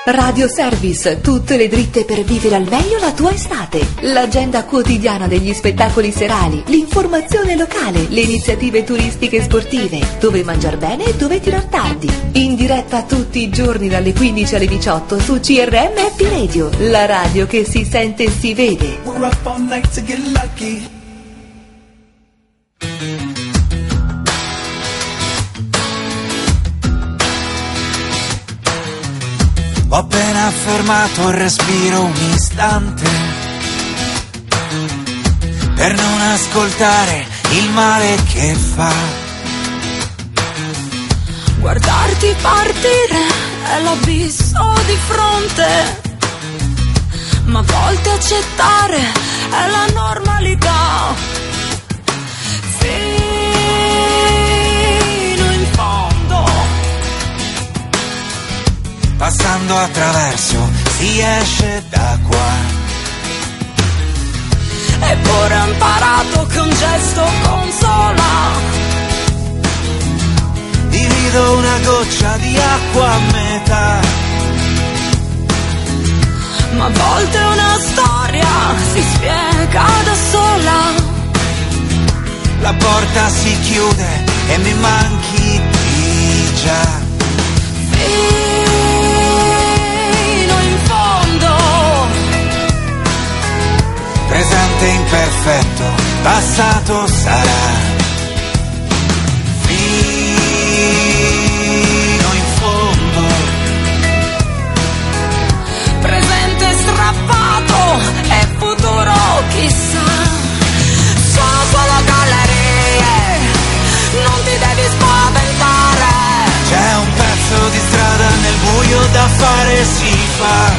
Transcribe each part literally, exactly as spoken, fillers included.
Radio Service, tutte le dritte per vivere al meglio la tua estate. L'agenda quotidiana degli spettacoli serali, l'informazione locale, le iniziative turistiche e sportive, dove mangiar bene e dove tirar tardi. In diretta tutti i giorni dalle quindici alle diciotto su C R M Happy Radio, la radio che si sente e si vede. We're up all night to get lucky. Ho appena fermato il respiro un istante per non ascoltare il male che fa. Guardarti partire è l'abisso di fronte, ma a volte accettare è la normalità. Fino in fondo, passando attraverso si esce da qua. Eppure ho imparato che un gesto consola. Divido una goccia di acqua a metà, ma a volte una storia si spiega da sola. la porta si chiude e mi manchi di già. Fino in fondo, Presente imperfetto, passato sarà. Fino in fondo, presente strappato e futuro chissà. Sono solo gallerie, non ti devi spaventare. c'è un pezzo di strada nel buio da fare, si fa.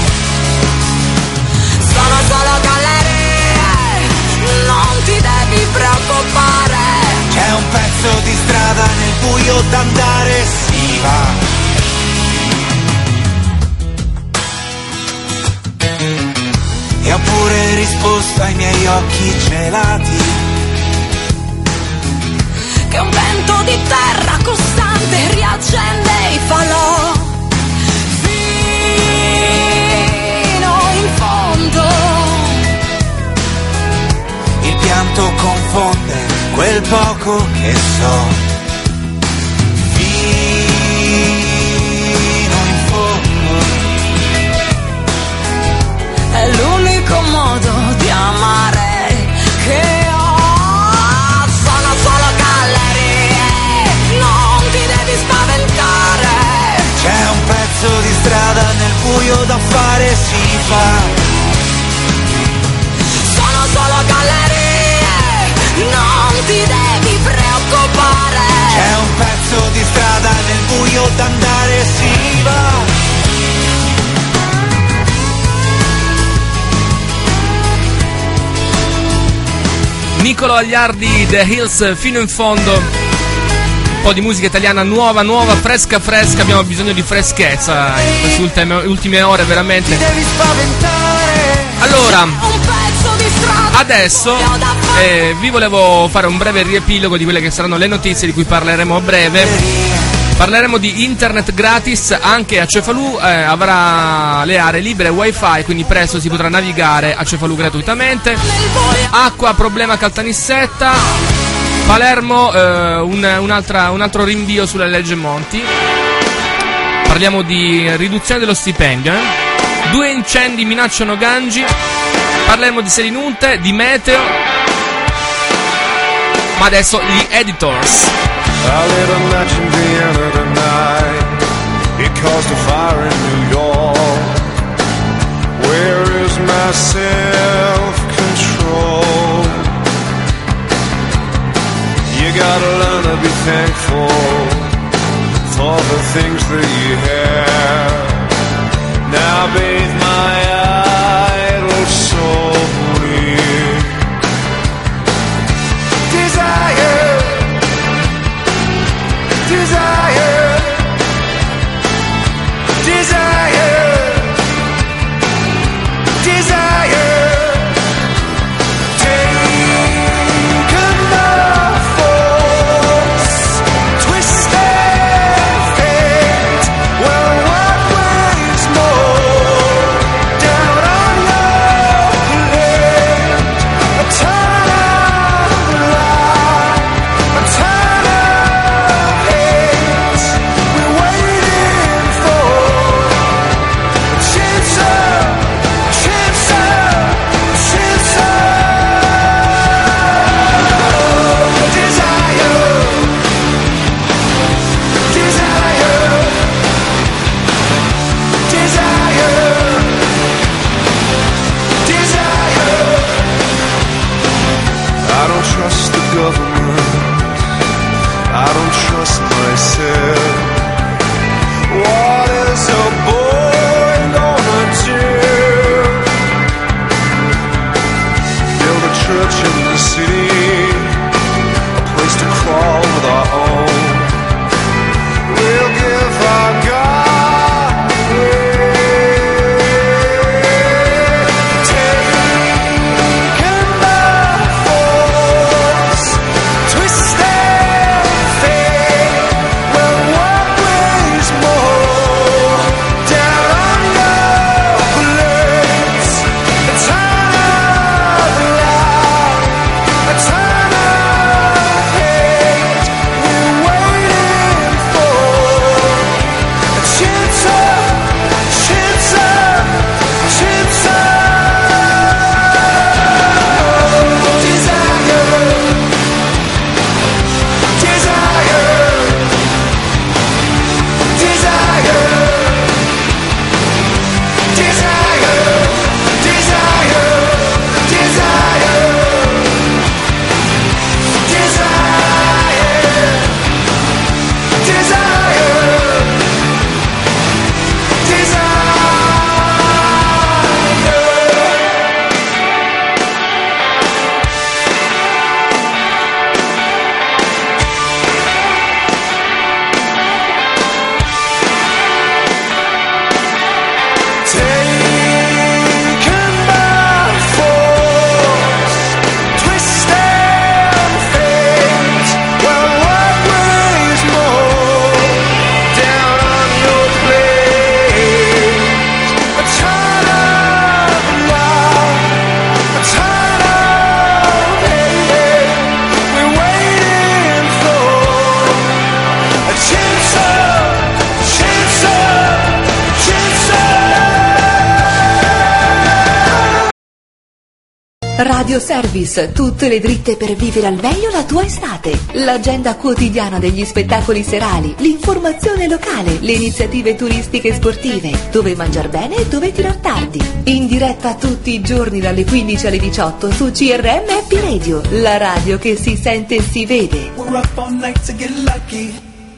Sono solo gallerie, non ti devi preoccupare. C'è un pezzo di strada nel buio da andare, si va. E ho pure risposto ai miei occhi gelati, Che un vento di terra costante riaccende i falò. Fino in fondo, il pianto confonde quel poco che so. Fino in fondo, è l'unico modo di amare che ho. Sono solo gallerie, non ti devi spaventare. c'è un pezzo di strada nel buio da fare, si fa. Sono solo gallerie, non ti devi preoccupare. C'è un pezzo di strada nel buio da andare, si va. Niccolò Agliardi, The Hills, fino in fondo. Un po' di musica italiana nuova, nuova, fresca, fresca. Abbiamo bisogno di freschezza in queste ultime, ultime ore, veramente. Devi spaventare. Allora, Un pezzo di strada adesso eh, vi volevo fare un breve riepilogo di quelle che saranno le notizie di cui parleremo a breve. Parleremo di internet gratis, anche a Cefalù eh, avrà le aree libere wifi, quindi presto si potrà navigare a Cefalù gratuitamente. Acqua, problema Caltanissetta. Palermo, eh, un, un'altra, un altro rinvio sulla legge Monti. Parliamo di riduzione dello stipendio. Eh? Due incendi minacciano Gangi. Parleremo di Selinunte, di meteo. Ma adesso gli Editors. I lit a match in Vienna tonight. It caused a fire in New York. Where is my self-control? You gotta learn to be thankful for the things that you have. Now bathe my idle soul in desire. Desire, desire, desire. Take enough force, twisted fate. Well, what will Radio Service, tutte le dritte per vivere al meglio la tua estate. L'agenda quotidiana degli spettacoli serali, l'informazione locale, le iniziative turistiche e sportive, dove mangiar bene e dove tirar tardi. In diretta tutti i giorni dalle quindici alle diciotto su C R M Happy Radio, la radio che si sente e si vede. We're up all night to get lucky.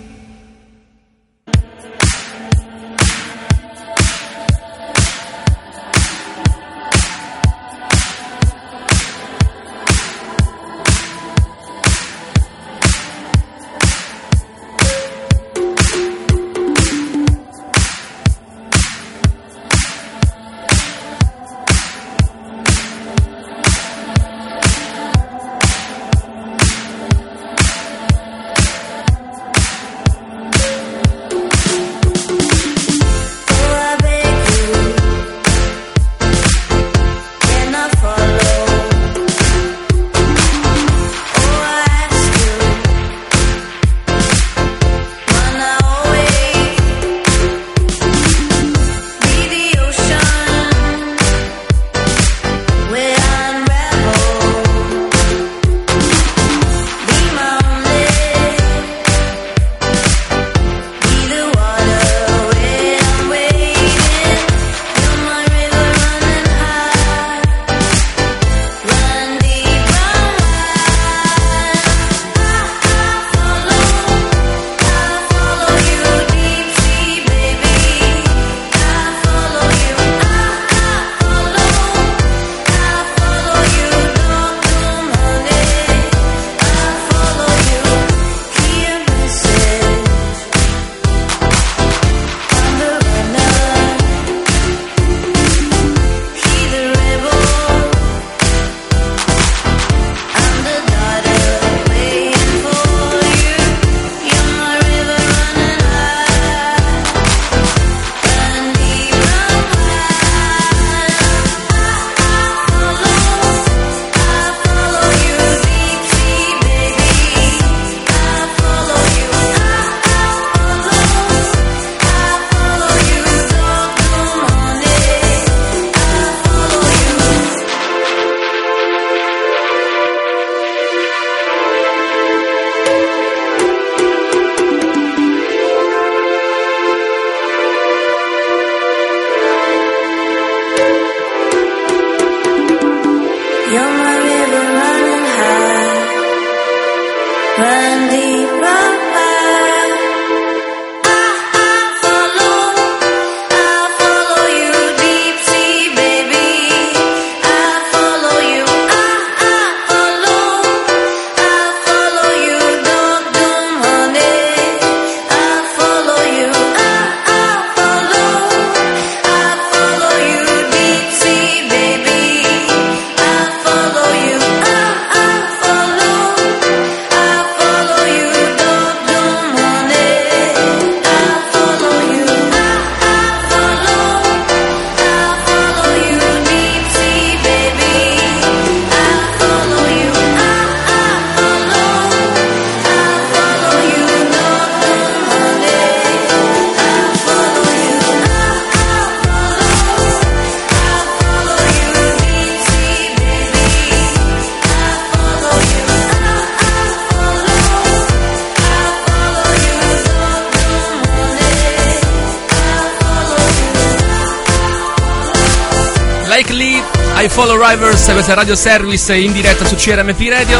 Like Lee, I Follow Rivers, questa è Radio Service in diretta su C R M P Radio.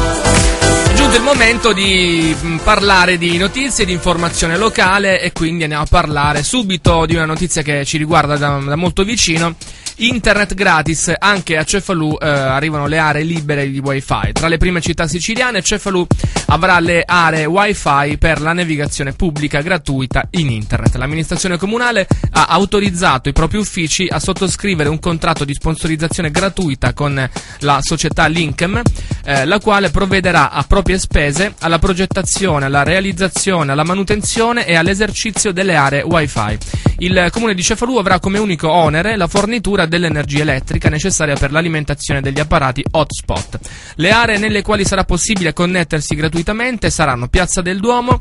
È giunto il momento di parlare di notizie, di informazione locale e quindi andiamo a parlare subito di una notizia che ci riguarda da, da molto vicino. Internet gratis, anche a Cefalù eh, arrivano le aree libere di wifi. Tra le prime città siciliane, Cefalù avrà le aree wifi per la navigazione pubblica gratuita in internet. L'amministrazione comunale ha autorizzato i propri uffici a sottoscrivere un contratto di sponsorizzazione gratuita con la società Linkem, eh, la quale provvederà a proprie spese alla progettazione, alla realizzazione, alla manutenzione e all'esercizio delle aree wifi. Il comune di Cefalù avrà come unico onere la fornitura dell'energia elettrica necessaria per l'alimentazione degli apparati hotspot. Le aree nelle quali sarà possibile connettersi gratuitamente saranno Piazza del Duomo,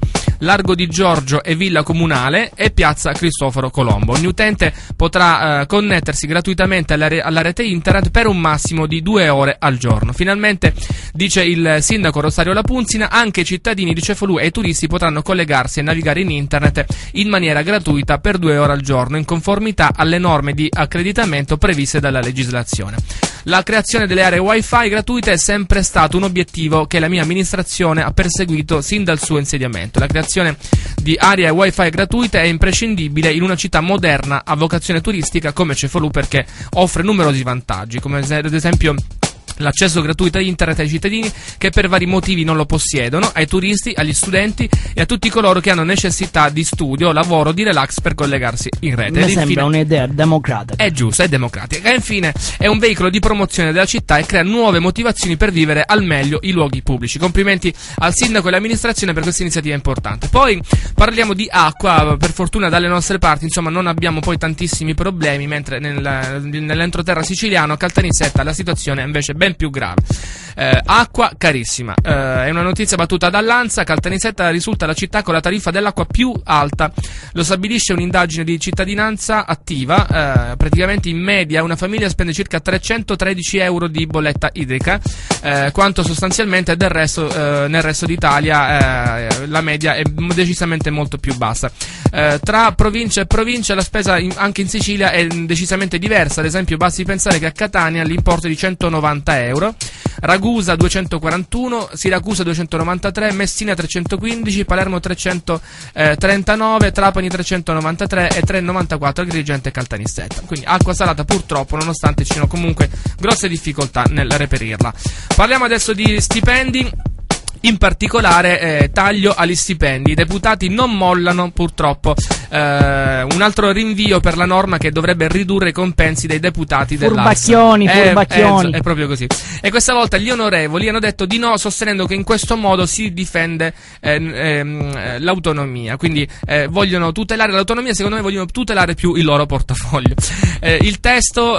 Largo di Giorgio e Villa Comunale e Piazza Cristoforo Colombo. Ogni utente potrà eh, connettersi gratuitamente alla, re- alla rete internet per un massimo di due ore al giorno. Finalmente, dice il sindaco Rosario Lapunzina, anche i cittadini di Cefalù e i turisti potranno collegarsi e navigare in internet in maniera gratuita per due ore al giorno, in conformità alle norme di accreditamento previste dalla legislazione. La creazione delle aree wifi gratuite è sempre stato un obiettivo che la mia amministrazione ha perseguito sin dal suo insediamento. La creazione di aree wifi gratuite è imprescindibile in una città moderna a vocazione turistica come Cefalù, perché offre numerosi vantaggi, come ad esempio l'accesso gratuito a internet ai cittadini che per vari motivi non lo possiedono, ai turisti, agli studenti e a tutti coloro che hanno necessità di studio, lavoro, di relax per collegarsi in rete. Mi Ed sembra infine, un'idea democratica. è giusta, è democratica. E infine è un veicolo di promozione della città e crea nuove motivazioni per vivere al meglio i luoghi pubblici. Complimenti al sindaco e all'amministrazione per questa iniziativa importante. Poi parliamo di acqua. Per fortuna dalle nostre parti, insomma, non abbiamo poi tantissimi problemi, mentre nel, nell'entroterra siciliano, a Caltanissetta, la situazione è invece ben più grave. Eh, acqua carissima. Eh, è una notizia battuta dall'Ansa. Caltanissetta risulta la città con la tariffa dell'acqua più alta. Lo stabilisce un'indagine di cittadinanza attiva. Eh, praticamente in media una famiglia spende circa trecentotredici euro di bolletta idrica, eh, quanto sostanzialmente del resto, eh, nel resto d'Italia eh, la media è decisamente molto più bassa. Eh, tra provincia e provincia la spesa in, anche in Sicilia è decisamente diversa. Ad esempio, basti pensare che a Catania l'importo è di centonovanta euro, Ragusa duecentoquarantuno, Siracusa duecentonovantatré, Messina trecentoquindici, Palermo trecentotrentanove, Trapani trecentonovantatré e trecentonovantaquattro Agrigento e Caltanissetta. Quindi acqua salata purtroppo, nonostante ci siano comunque grosse difficoltà nel reperirla. Parliamo adesso di stipendi. In particolare eh, taglio agli stipendi. I deputati non mollano purtroppo. Eh, un altro rinvio per la norma che dovrebbe ridurre i compensi dei deputati dell'A S. Furbacchioni, eh, furbacchioni. Eh, è proprio così. E questa volta gli onorevoli hanno detto di no, sostenendo che in questo modo si difende eh, eh, l'autonomia. Quindi eh, vogliono tutelare l'autonomia, secondo me vogliono tutelare più il loro portafoglio. Eh, il testo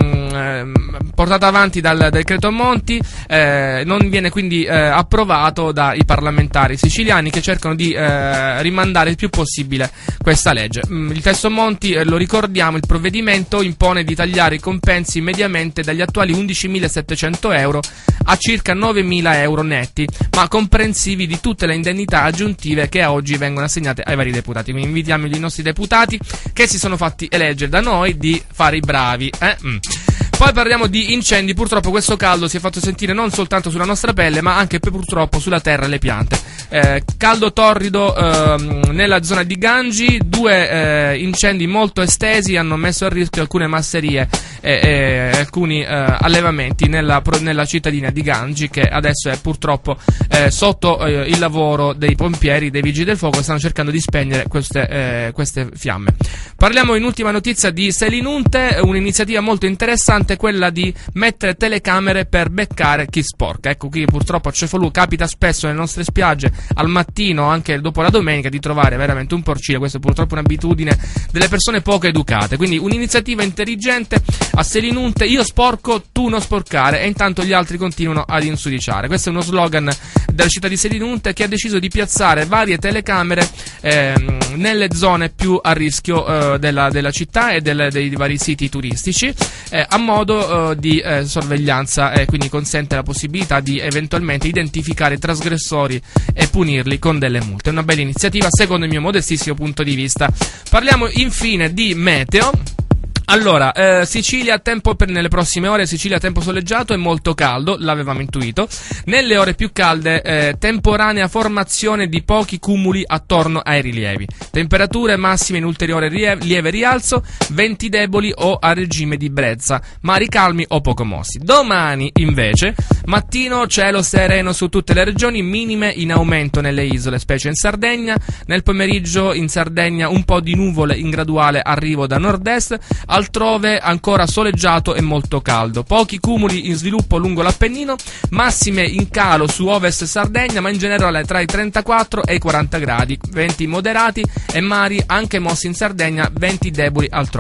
ehm, portato avanti dal decreto Monti eh, non viene quindi eh, approvato dai parlamentari siciliani, che cercano di eh, rimandare il più possibile questa legge. Il testo Monti, eh, lo ricordiamo, il provvedimento impone di tagliare i compensi mediamente dagli attuali undicimilasettecento euro a circa novemila euro netti, ma comprensivi di tutte le indennità aggiuntive che a oggi vengono assegnate ai vari deputati. Quindi invitiamo i nostri deputati che si sono fatti eleggere da noi di fare i bravi. Eh? Mm. Poi parliamo di incendi. Purtroppo questo caldo si è fatto sentire non soltanto sulla nostra pelle, ma anche purtroppo sulla terra e le piante. Eh, caldo torrido ehm, nella zona di Gangi, due eh, incendi molto estesi hanno messo a rischio alcune masserie e, e alcuni eh, allevamenti nella, nella cittadina di Gangi, che adesso è purtroppo eh, sotto eh, il lavoro dei pompieri, dei vigili del fuoco, stanno cercando di spegnere queste, eh, queste fiamme. Parliamo in ultima notizia di Selinunte, un'iniziativa molto interessante, quella di mettere telecamere per beccare chi sporca. Ecco, qui purtroppo a Cefalù capita spesso nelle nostre spiagge al mattino, anche dopo la domenica, di trovare veramente un porcino. Questa è purtroppo un'abitudine delle persone poco educate, quindi un'iniziativa intelligente a Selinunte: io sporco, tu non sporcare, e intanto gli altri continuano ad insudiciare. Questo è uno slogan della città di Selinunte, che ha deciso di piazzare varie telecamere ehm, nelle zone più a rischio eh, della, della città e del, dei vari siti turistici, eh, a modo uh, di eh, sorveglianza, e eh, quindi consente la possibilità di eventualmente identificare i trasgressori e punirli con delle multe. È una bella iniziativa secondo il mio modestissimo punto di vista. Parliamo infine di meteo. Allora, eh, Sicilia, tempo per nelle prossime ore, Sicilia tempo soleggiato e molto caldo, l'avevamo intuito. Nelle ore più calde, eh, temporanea formazione di pochi cumuli attorno ai rilievi. Temperature massime in ulteriore rie- lieve rialzo, venti deboli o a regime di brezza, mari calmi o poco mossi. Domani, invece, mattino cielo sereno su tutte le regioni, minime in aumento nelle isole, specie in Sardegna. Nel pomeriggio in Sardegna un po' di nuvole in graduale arrivo da nord-est, altrove ancora soleggiato e molto caldo. Pochi cumuli in sviluppo lungo l'Appennino, massime in calo su ovest Sardegna, ma in generale tra i trentaquattro e i quaranta gradi, venti moderati e mari anche mossi in Sardegna, venti deboli altrove.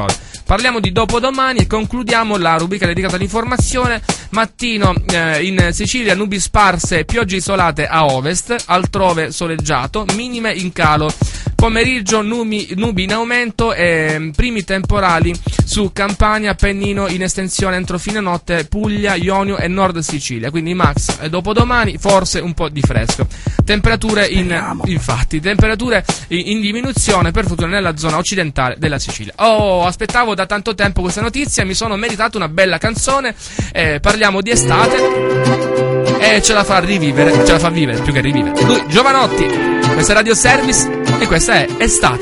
Parliamo di dopodomani e concludiamo la rubrica dedicata all'informazione. Mattino eh, in Sicilia nubi sparse e piogge isolate a ovest, altrove soleggiato, minime in calo. Pomeriggio nubi, nubi in aumento e primi temporali su Campania, Appennino in estensione entro fine notte, Puglia, Ionio e Nord Sicilia. Quindi max e dopodomani forse un po' di fresco. Temperature in, infatti, temperature in, in diminuzione per fortuna nella zona occidentale della Sicilia. Oh, aspettavo da tanto tempo questa notizia, mi sono meritato una bella canzone. Eh, parliamo di estate e ce la fa rivivere, ce la fa vivere più che rivivere. Lui, Giovanotti, questa è Radio Service e questa è Estate.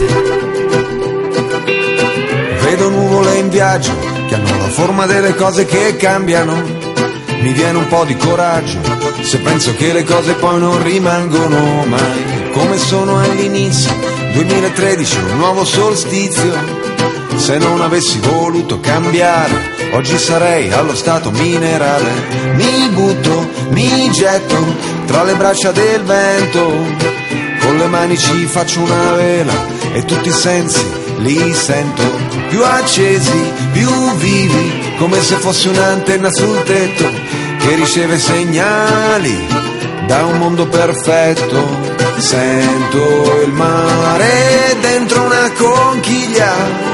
Vedo nuvole in viaggio che hanno la forma delle cose che cambiano. Mi viene un po' di coraggio se penso che le cose poi non rimangono mai come sono all'inizio. duemilatredici, un nuovo solstizio. Se non avessi voluto cambiare, oggi sarei allo stato minerale. Mi butto, mi getto tra le braccia del vento. Con le mani ci faccio una vela e tutti i sensi li sento più accesi, più vivi, come se fosse un'antenna sul tetto che riceve segnali da un mondo perfetto. Sento il mare dentro una conchiglia,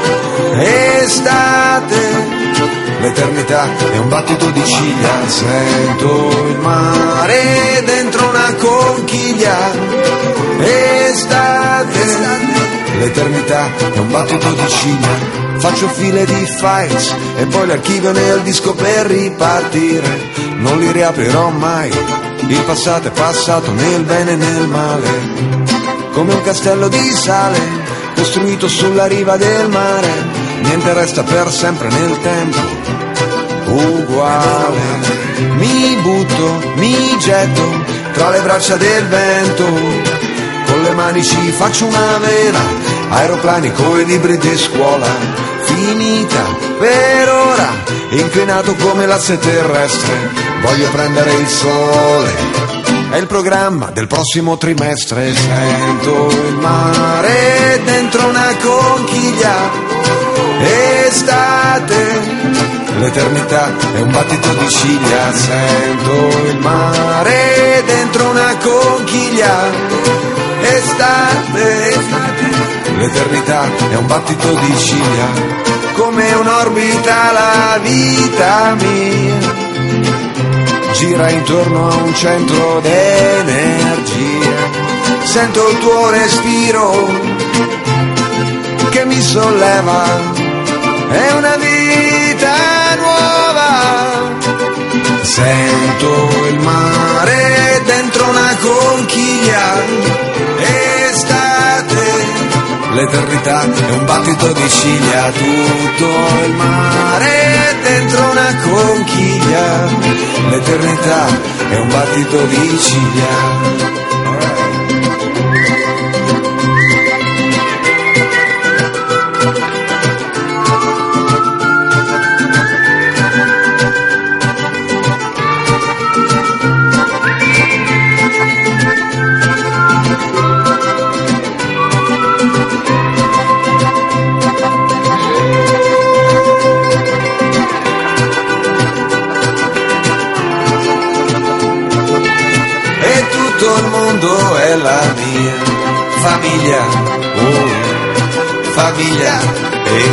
estate, l'eternità è un battito di ciglia. Sento il mare dentro una conchiglia, estate, l'eternità è un battito di ciglia. Faccio file di files e poi le archivio nel disco per ripartire. Non li riaprirò mai, il passato è passato nel bene e nel male. Come un castello di sale costruito sulla riva del mare, niente resta per sempre nel tempo uguale. Mi butto, mi getto tra le braccia del vento, con le mani ci faccio una vela, aeroplani coi libri di scuola. Finita per ora, inclinato come l'asse terrestre, voglio prendere il sole, è il programma del prossimo trimestre. Sento il mare dentro una conchiglia, estate, l'eternità è un battito di ciglia. Sento il mare dentro una conchiglia, estate, l'eternità è un battito di ciglia. Come un'orbita la vita mia gira intorno a un centro d'energia. Sento il tuo respiro che mi solleva, è una vita nuova. Sento il mare dentro una conchiglia, estate, l'eternità è un battito di ciglia. Tutto il mare dentro una conchiglia, l'eternità è un battito di ciglia. Tutto il mondo è la mia famiglia, oh, famiglia, eh.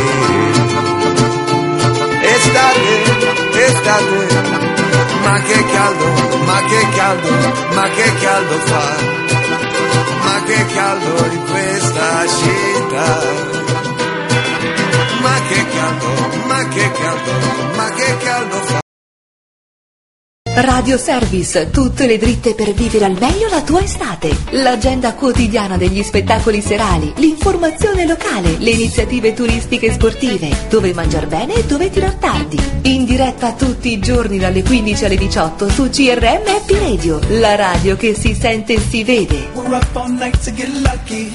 Estate, estate, ma che caldo, ma che caldo, ma che caldo fa, ma che caldo in questa città, ma che caldo, ma che caldo, ma che caldo fa. Radio Service, tutte le dritte per vivere al meglio la tua estate. L'agenda quotidiana degli spettacoli serali, l'informazione locale, le iniziative turistiche e sportive, dove mangiar bene e dove tirar tardi. In diretta tutti i giorni dalle quindici alle diciotto su C R M Happy Radio, la radio che si sente e si vede. We're up all night to get lucky.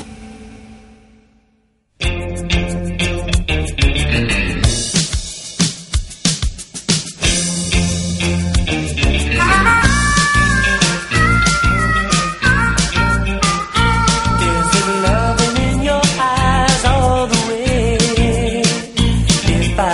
If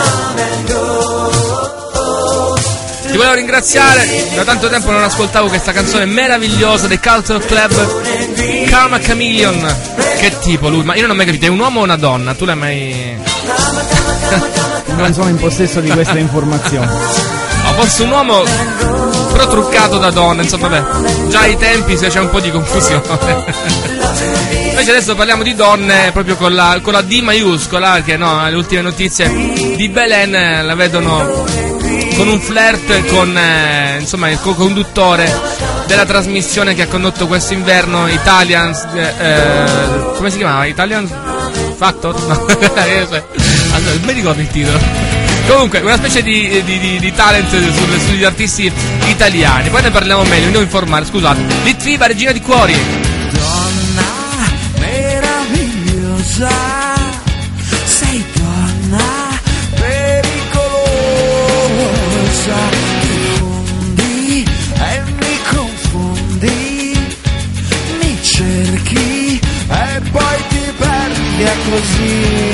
Ti volevo ringraziare, da tanto tempo non ascoltavo questa canzone meravigliosa dei Culture Club, Karma Chameleon. Che tipo lui? Ma io non ho mai capito, è un uomo o una donna? Tu l'hai mai... Non sono in possesso di queste informazioni. No, forse un uomo però truccato da donna, insomma, vabbè, già ai tempi c'è un po' di confusione. Invece adesso parliamo di donne proprio con la, con la D maiuscola, che no, le ultime notizie di Belen la vedono con un flirt con eh, insomma il co-conduttore della trasmissione che ha condotto questo inverno, Italian eh, eh, come si chiamava? Italian Factor? No. Allora, non mi ricordo il titolo. Comunque una specie di, di, di, di talent sulle, sugli artisti italiani. Poi ne parliamo meglio, mi devo informare, scusate. Litfiba, regina di cuori. Donna meravigliosa, sei donna pericolosa, ti fondi e mi confondi, mi cerchi e poi ti perdi, è così.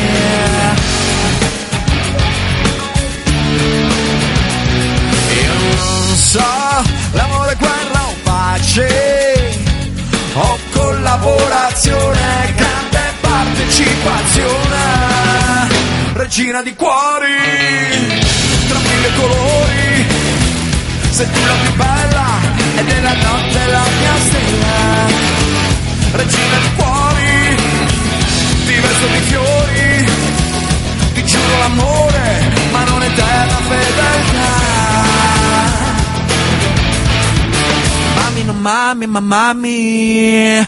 Io non so, l'amore, guerra o pace, o collaborazione, grande partecipazione, regina di cuori, tra mille colori, sei tu la più bella e nella notte la mia stella, regina di cuori, ti vesto di fiori, ti giuro l'amore, ma non eterna fedeltà. Mami, non mami, ma mami.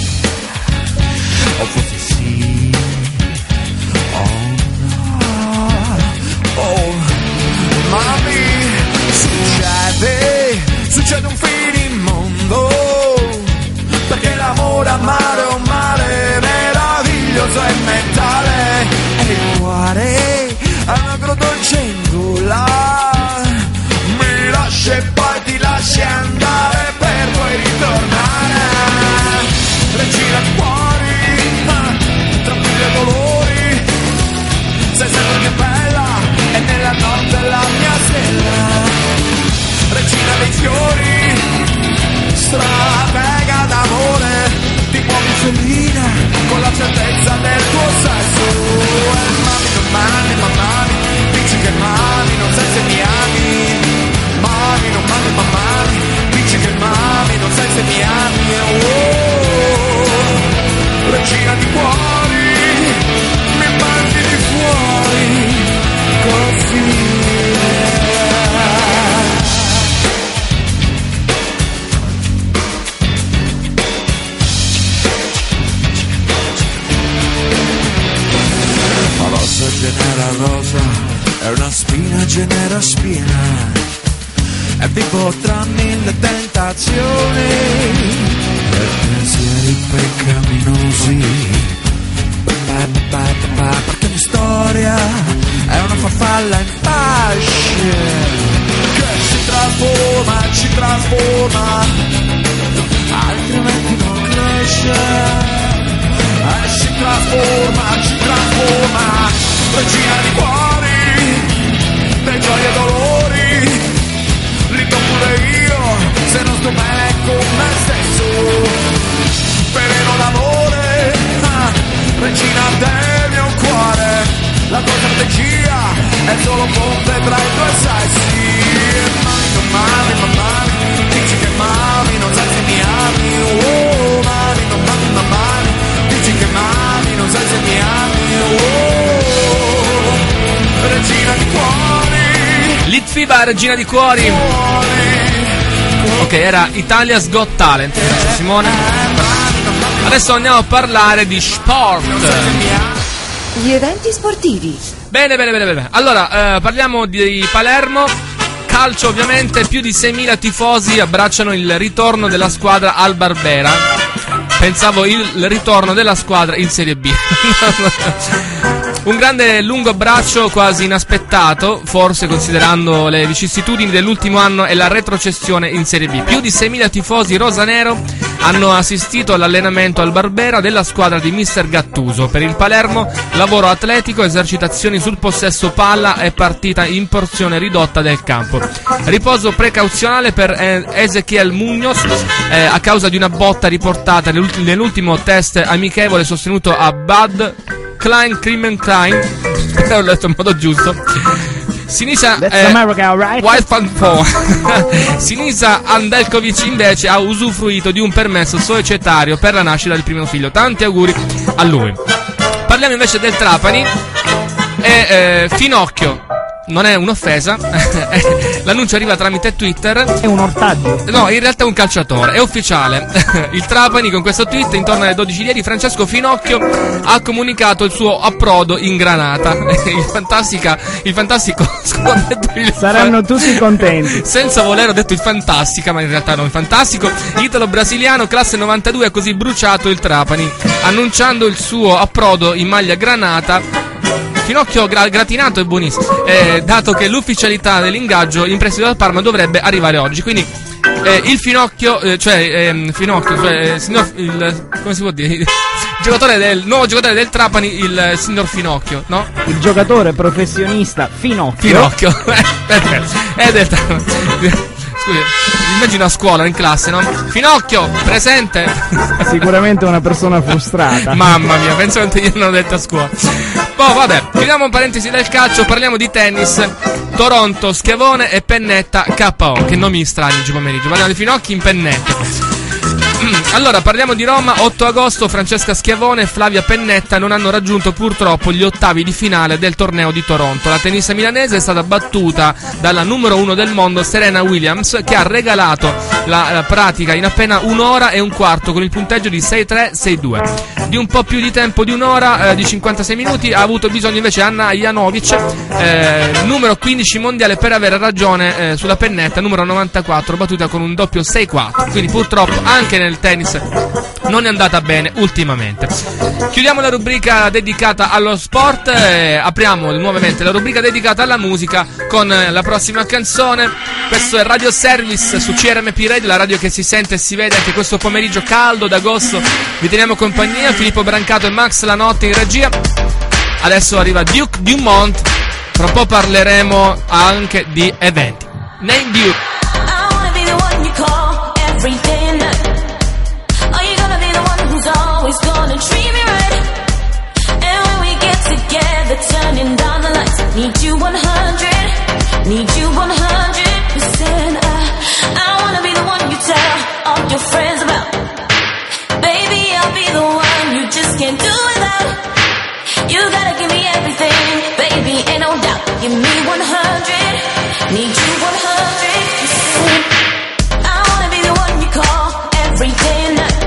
Oh, forse sì. Oh, no. Oh, mami. Succede, succede un finimondo, perché l'amore amare è un mare meraviglioso e mentale, e il cuore è un agrodolce in gola, mi lascia e poi ti lasci andare per poi ritornare, regina di cuori, tra mille colori, sei sempre più bella e nella notte la mia stella, regina dei fiori, stratega d'amore, ti muovi felina con la certezza del tuo sesso, e mami non mami, ma mami, dici che mami, non sai se mi ami, mami non mami, ma mami, dici che mami, non sai se mi ami, oh, regina di cuori, mi mandi di fuori, così. Genera rosa, è una spina genera spina, e vivo tra mille tentazioni, per pensieri peccaminosi, perché ogni storia è una farfalla in fasce, che si trasforma, ci trasforma, altrimenti non cresce. E si trasforma, ci trasforma, regina di cuori, dei gioie e dolori, li do pure io, se non sto bene con me stesso, veleno d'amore, ah, regina del mio cuore, la tua strategia è solo ponte tra i due sessi, mami non mami, ma mami, dici che mami, non sai se mi ami, oh, mami non mami, ma mami, che mami, non sai se mi ami, oh, regina di cuori. Litfiba, regina di cuori. Ok, era Italia's Got Talent, Simone. Adesso andiamo a parlare di sport. Gli eventi sportivi. Bene, bene, bene, bene. Allora, eh, parliamo di Palermo. Calcio, ovviamente, più di seimila tifosi abbracciano il ritorno della squadra al Barbera. Pensavo il ritorno della squadra in Serie B. Un grande lungo abbraccio quasi inaspettato, forse considerando le vicissitudini dell'ultimo anno e la retrocessione in Serie B. Più di seimila tifosi rosanero hanno assistito all'allenamento al Barbera della squadra di mister Gattuso. Per il Palermo, lavoro atletico, esercitazioni sul possesso palla e partita in porzione ridotta del campo. Riposo precauzionale per Ezequiel Munoz eh, a causa di una botta riportata nell'ultimo test amichevole sostenuto a Bad Klein Krimen Klein, spero l'ho detto in modo giusto. Sinisa eh, America, right? Wild Fan Po. Sinisa Andelkovic invece ha usufruito di un permesso societario per la nascita del primo figlio. Tanti auguri a lui. Parliamo invece del Trapani e eh, Finocchio. Non è un'offesa, l'annuncio arriva tramite Twitter. È un ortaggio. No, in realtà è un calciatore, è ufficiale. Il Trapani con questo tweet intorno alle dodici di ieri, Francesco Finocchio ha comunicato il suo approdo in Granata. Il fantastica, il fantastico il Saranno fan... tutti contenti. Senza voler ho detto il fantastica, ma in realtà no, il fantastico italo-brasiliano classe novantadue ha così bruciato il Trapani, annunciando il suo approdo in maglia Granata. Finocchio gra- gratinato e buonissimo, eh, dato che l'ufficialità dell'ingaggio in prestito dal Parma dovrebbe arrivare oggi. Quindi eh, il Finocchio, eh, cioè eh, Finocchio, cioè eh, signor, il, come si può dire, il giocatore del nuovo giocatore del Trapani, il signor Finocchio, no? Il giocatore professionista Finocchio. Finocchio, perfetto, è del Trapani. Scusi, immagino a scuola, in classe, no? Finocchio, presente! Sicuramente una persona frustrata. Mamma mia, penso che gli hanno detto a scuola. Poi vabbè, chiudiamo parentesi del calcio, parliamo di tennis. Toronto, Schiavone e Pennetta K O. Che nomi strani oggi pomeriggio, parliamo di Finocchi in Pennetta. Allora, parliamo di Roma. Otto agosto, Francesca Schiavone e Flavia Pennetta non hanno raggiunto purtroppo gli ottavi di finale del torneo di Toronto. La tennista milanese è stata battuta dalla numero uno del mondo Serena Williams, che ha regalato la, la pratica in appena un'ora e un quarto con il punteggio di sei tre sei due. Di un po' più di tempo di un'ora, eh, di cinquantasei minuti, ha avuto bisogno invece Anna Janovic, eh, numero quindici mondiale, per avere ragione eh, sulla Pennetta, numero novantaquattro, battuta con un doppio sei quattro. Quindi purtroppo anche nel tennis non è andata bene ultimamente. Chiudiamo la rubrica dedicata allo sport e apriamo nuovamente la rubrica dedicata alla musica con la prossima canzone. Questo è Radio Service su C R M P Radio, la radio che si sente e si vede anche questo pomeriggio caldo d'agosto. Vi teniamo compagnia, Filippo Brancato e Max La Notte in regia. Adesso arriva Duke Dumont, tra un po' parleremo anche di eventi. Name Duke. Always gonna treat me right. And when we get together, turning down the lights, need you one hundred, need you one hundred percent. I, I wanna be the one you tell all your friends about. Baby, I'll be the one you just can't do without. You gotta give me everything, baby, ain't no doubt. Give me one hundred, need you one hundred percent. I wanna be the one you call every day and night.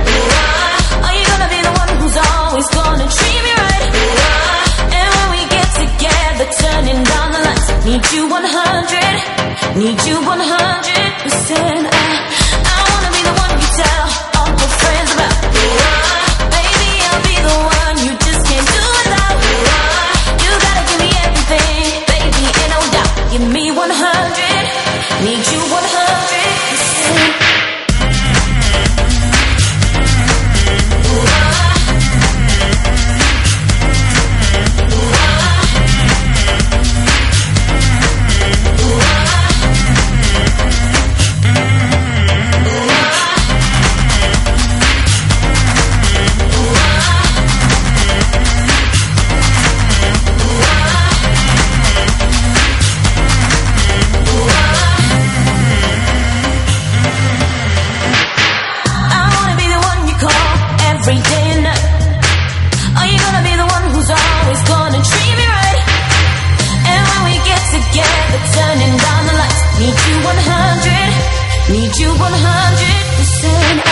Always gonna treat me right. And when we get together, turning down the lights, need you one hundred, need you one hundred percent. I, I wanna be the one you tell all your friends about. Baby, I'll be the one you just can't do without. You gotta give me everything, baby, ain't no doubt. Give me one hundred, need you one hundred percent. Every day and night. Are you gonna be the one who's always gonna treat me right? And when we get together, turning down the lights, need you one hundred, need you one hundred percent.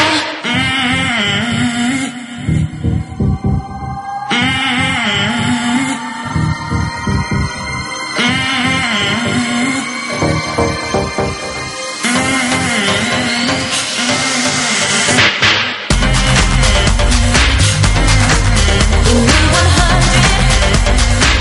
Give me one hundred.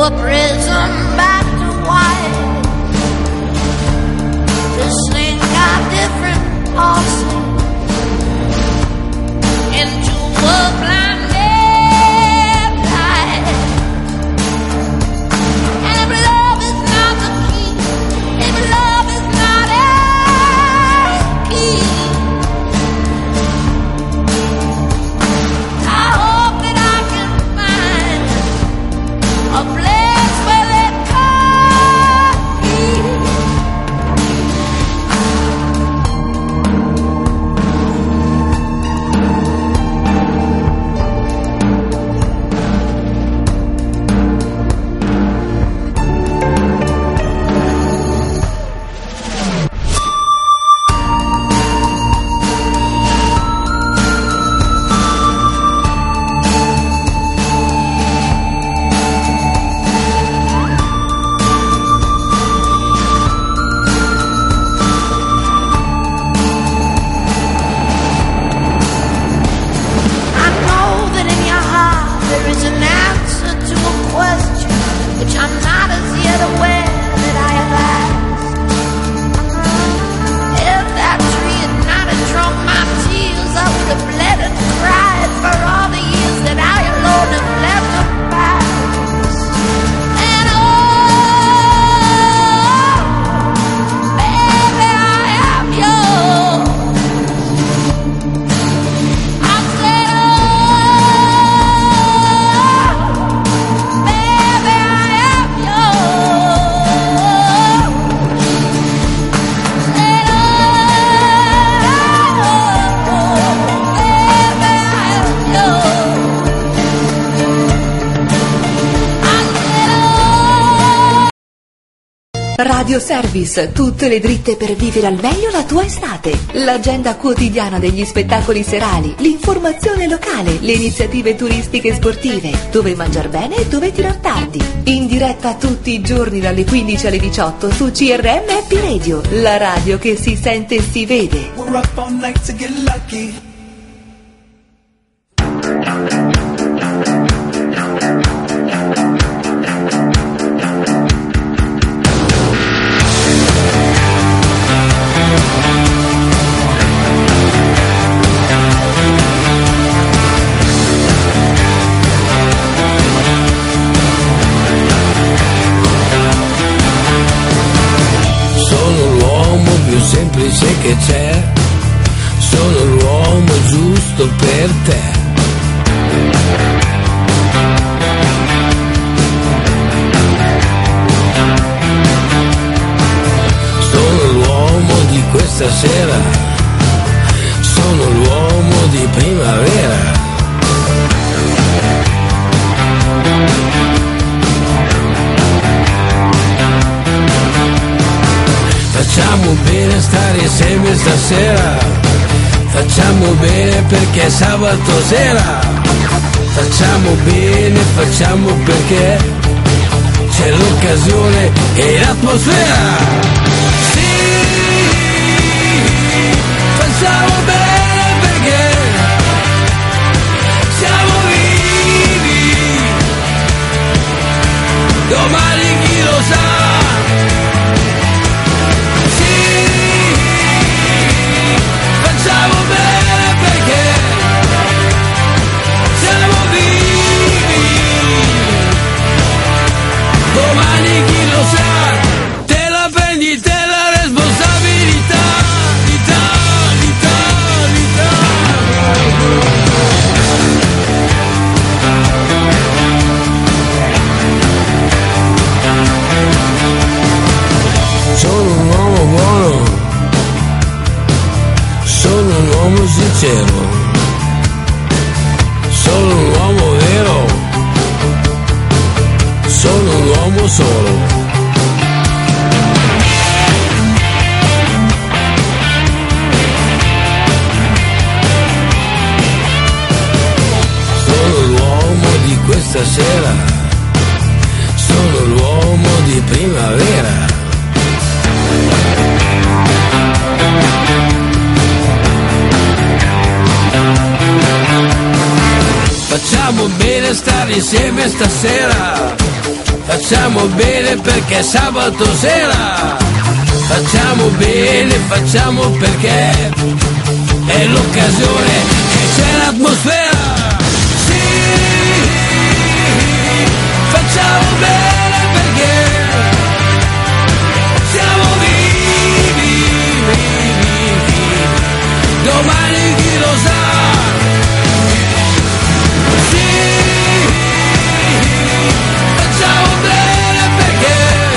a prison battle wire. This thing got different horses into a blinded light. And if love is not the key, if love is not a key, I hope that I can find a place where that can be. I know that in your heart there is an answer to a question which I'm not as yet aware that I have asked. If that tree had not have drunk my tears, I would have bled and cried for all the years that I alone have left to pass. And oh, baby, I am yours. I said, oh, baby, I am yours. Said, oh, baby, I am yours. I said, oh. Radio Service, tutte le dritte per vivere al meglio la tua estate. L'agenda quotidiana degli spettacoli serali, l'informazione locale, le iniziative turistiche e sportive, dove mangiar bene e dove tirar tardi. In diretta tutti i giorni dalle quindici alle diciotto su C R M Happy Radio, la radio che si sente e si vede. We're up all night to get lucky. Sono l'uomo più semplice che c'è, sono l'uomo giusto per te. Sono l'uomo di questa sera, sono l'uomo di primavera. Facciamo bene stare insieme stasera, facciamo bene perché è sabato sera, facciamo bene, facciamo perché c'è l'occasione e l'atmosfera. Sì, facciamo bene perché siamo vivi, domani chi lo sa. Facciamo bene perché siamo vivi, domani chi lo sa, te la prendi te la responsabilità, l'Italia, l'Italia. Sono un uomo buono, sono un uomo sincero, sono un uomo vero, sono un uomo solo. Sono l'uomo di questa sera, sono l'uomo di primavera. Facciamo bene stare insieme stasera, facciamo bene perché sabato sera. Facciamo bene, facciamo perché è l'occasione che c'è l'atmosfera. Sì, facciamo bene perché siamo vivi, vivi, vivi. Domani chi lo sa. Sì, facciamo bene perché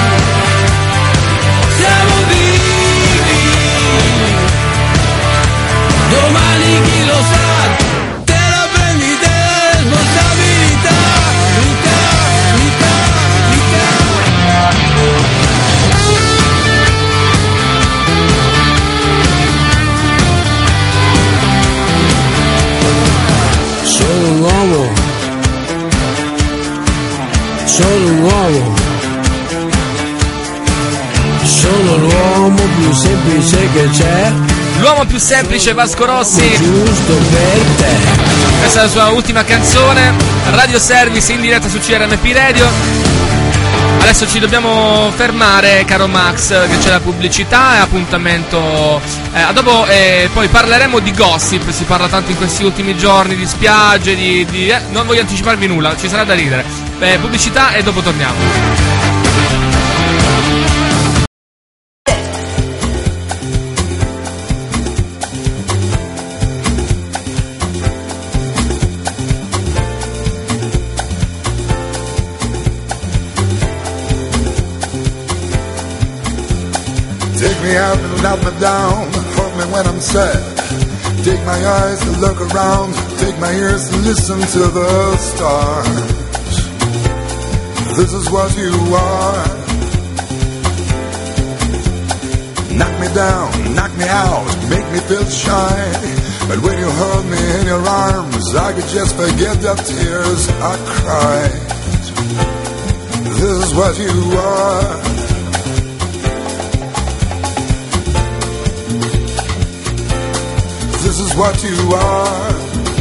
siamo vivi. Domani chi lo sa. Te la prendi te la responsabilità. Luca, Luca, Sono un uomo, sono un uomo, sono l'uomo più semplice che c'è. L'uomo più semplice, Vasco Rossi. Giusto per te. Questa è la sua ultima canzone. Radio Service in diretta su C R M P Radio. Adesso ci dobbiamo fermare, caro Max, che c'è la pubblicità e appuntamento. Eh, a dopo eh, poi parleremo di gossip. Si parla tanto in questi ultimi giorni di spiagge, di, di eh, non voglio anticiparvi nulla, ci sarà da ridere. Eh, pubblicità e dopo torniamo. Take me up and knock me down, hold me when I'm sad. Take my eyes to look around, take my ears to listen to the stars. This is what you are. Knock me down, knock me out, make me feel shy. But when you hold me in your arms, I could just forget the tears I cried. This is what you are. This is what you are.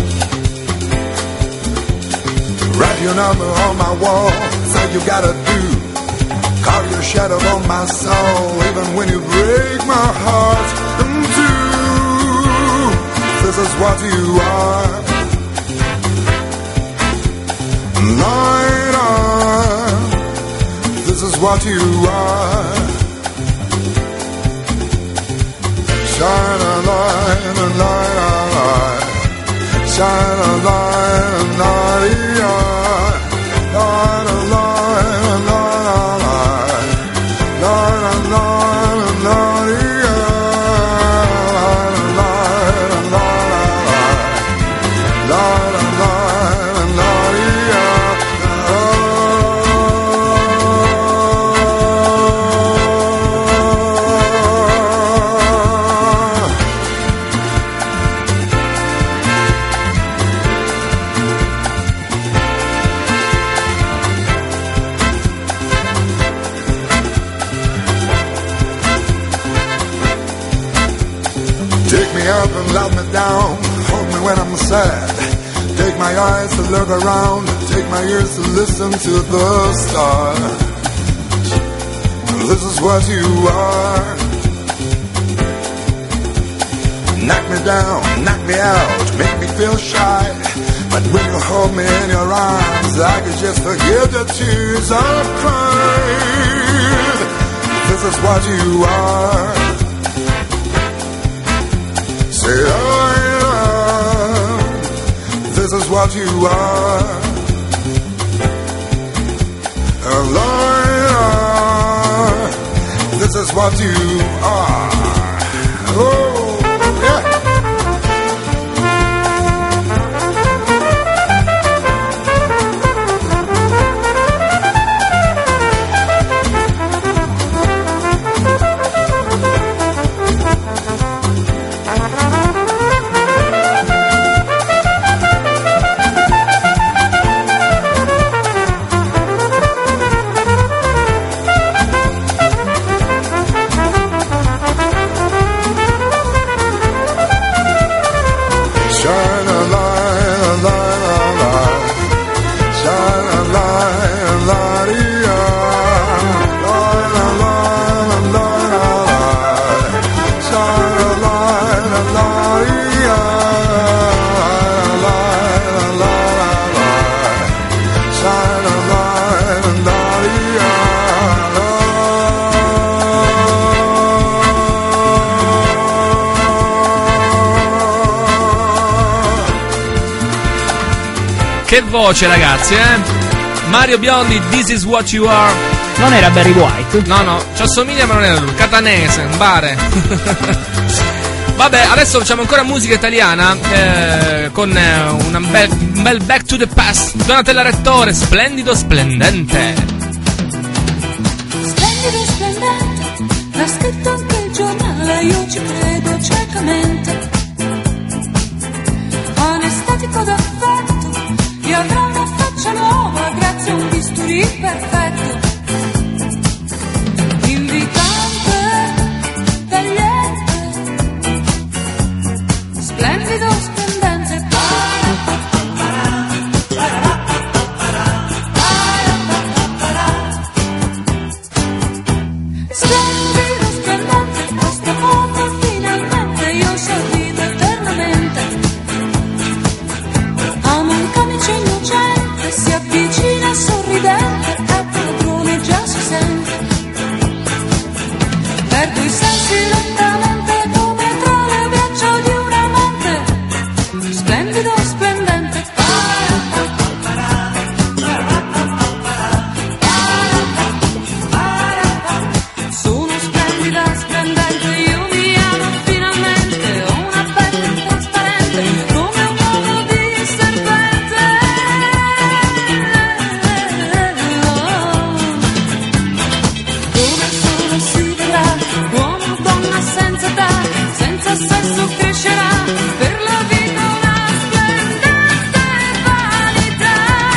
Write your number on my wall, that's all you gotta do. Carve your shadow on my soul, even when you break my heart in two. This is what you are. Light on. This is what you are. Shine a light, a light, a light. Shine a light, a light, a light, a light, a light, a light, a light, a light, a light, a light, a up and let me down, hold me when I'm sad. Take my eyes to look around, take my ears to listen to the stars. This is what you are. Knock me down, knock me out, make me feel shy. But when you hold me in your arms, I could just forget the tears I've cried. This is what you are. Say I am. This is what you are. A liar. This is what you are. Oh, yeah. Che voce, ragazzi, eh? Mario Biondi, This Is What You Are. Non era Barry White? No, no, ci assomiglia ma non era lui. Catanese, un bare. Vabbè, adesso facciamo ancora musica italiana eh, con eh, una bel, un bel Back to the Past. Donatella Rettore, splendido, splendente. Splendido, splendente, l'ha scritto anche il giornale, io ci credo ciecamente. Anestetico d'affetto, io avrò una faccia nuova grazie a un bisturi perfetto. Invitante, tagliente, splendido, splendente. Splendido, splendente, questa volta finalmente io sorrido eternamente. Amo un camice innocente, si avvicina sorridente, è padrone già si sente. Perdo i sensi lentamente come tra le braccia di un amante. Splendido, splendente. Sono splendida, splendente, io mi amo finalmente. Ho una pelle trasparente come un uovo di serpente. Dove solo si vedrà, uomo, donna senza età, senza sesso crescerà, per la vita una splendente vanità.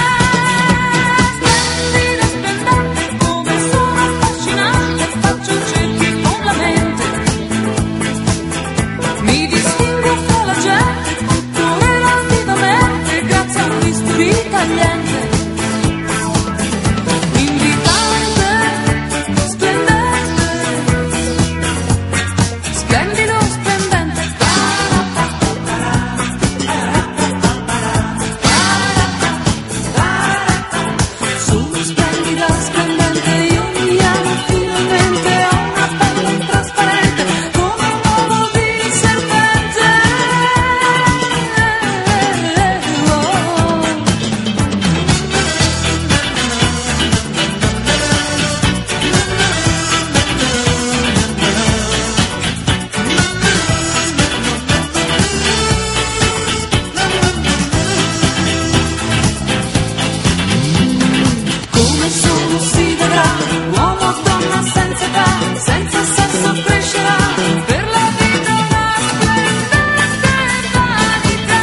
Splendida, splendente, come sono affascinante, faccio cerchi con la mente. Mi distingo fra la gente, tutto relativamente, grazie a un bisturi tagliente. Invitante, splendente, splendido, splendente. Sono splendida, splendente, io mi amo finalmente. Ho una pelle trasparente come un uovo di serpente. Come sono si vedrà, uomo, donna senza età, senza sesso crescerà, per la vita una splendente vanità.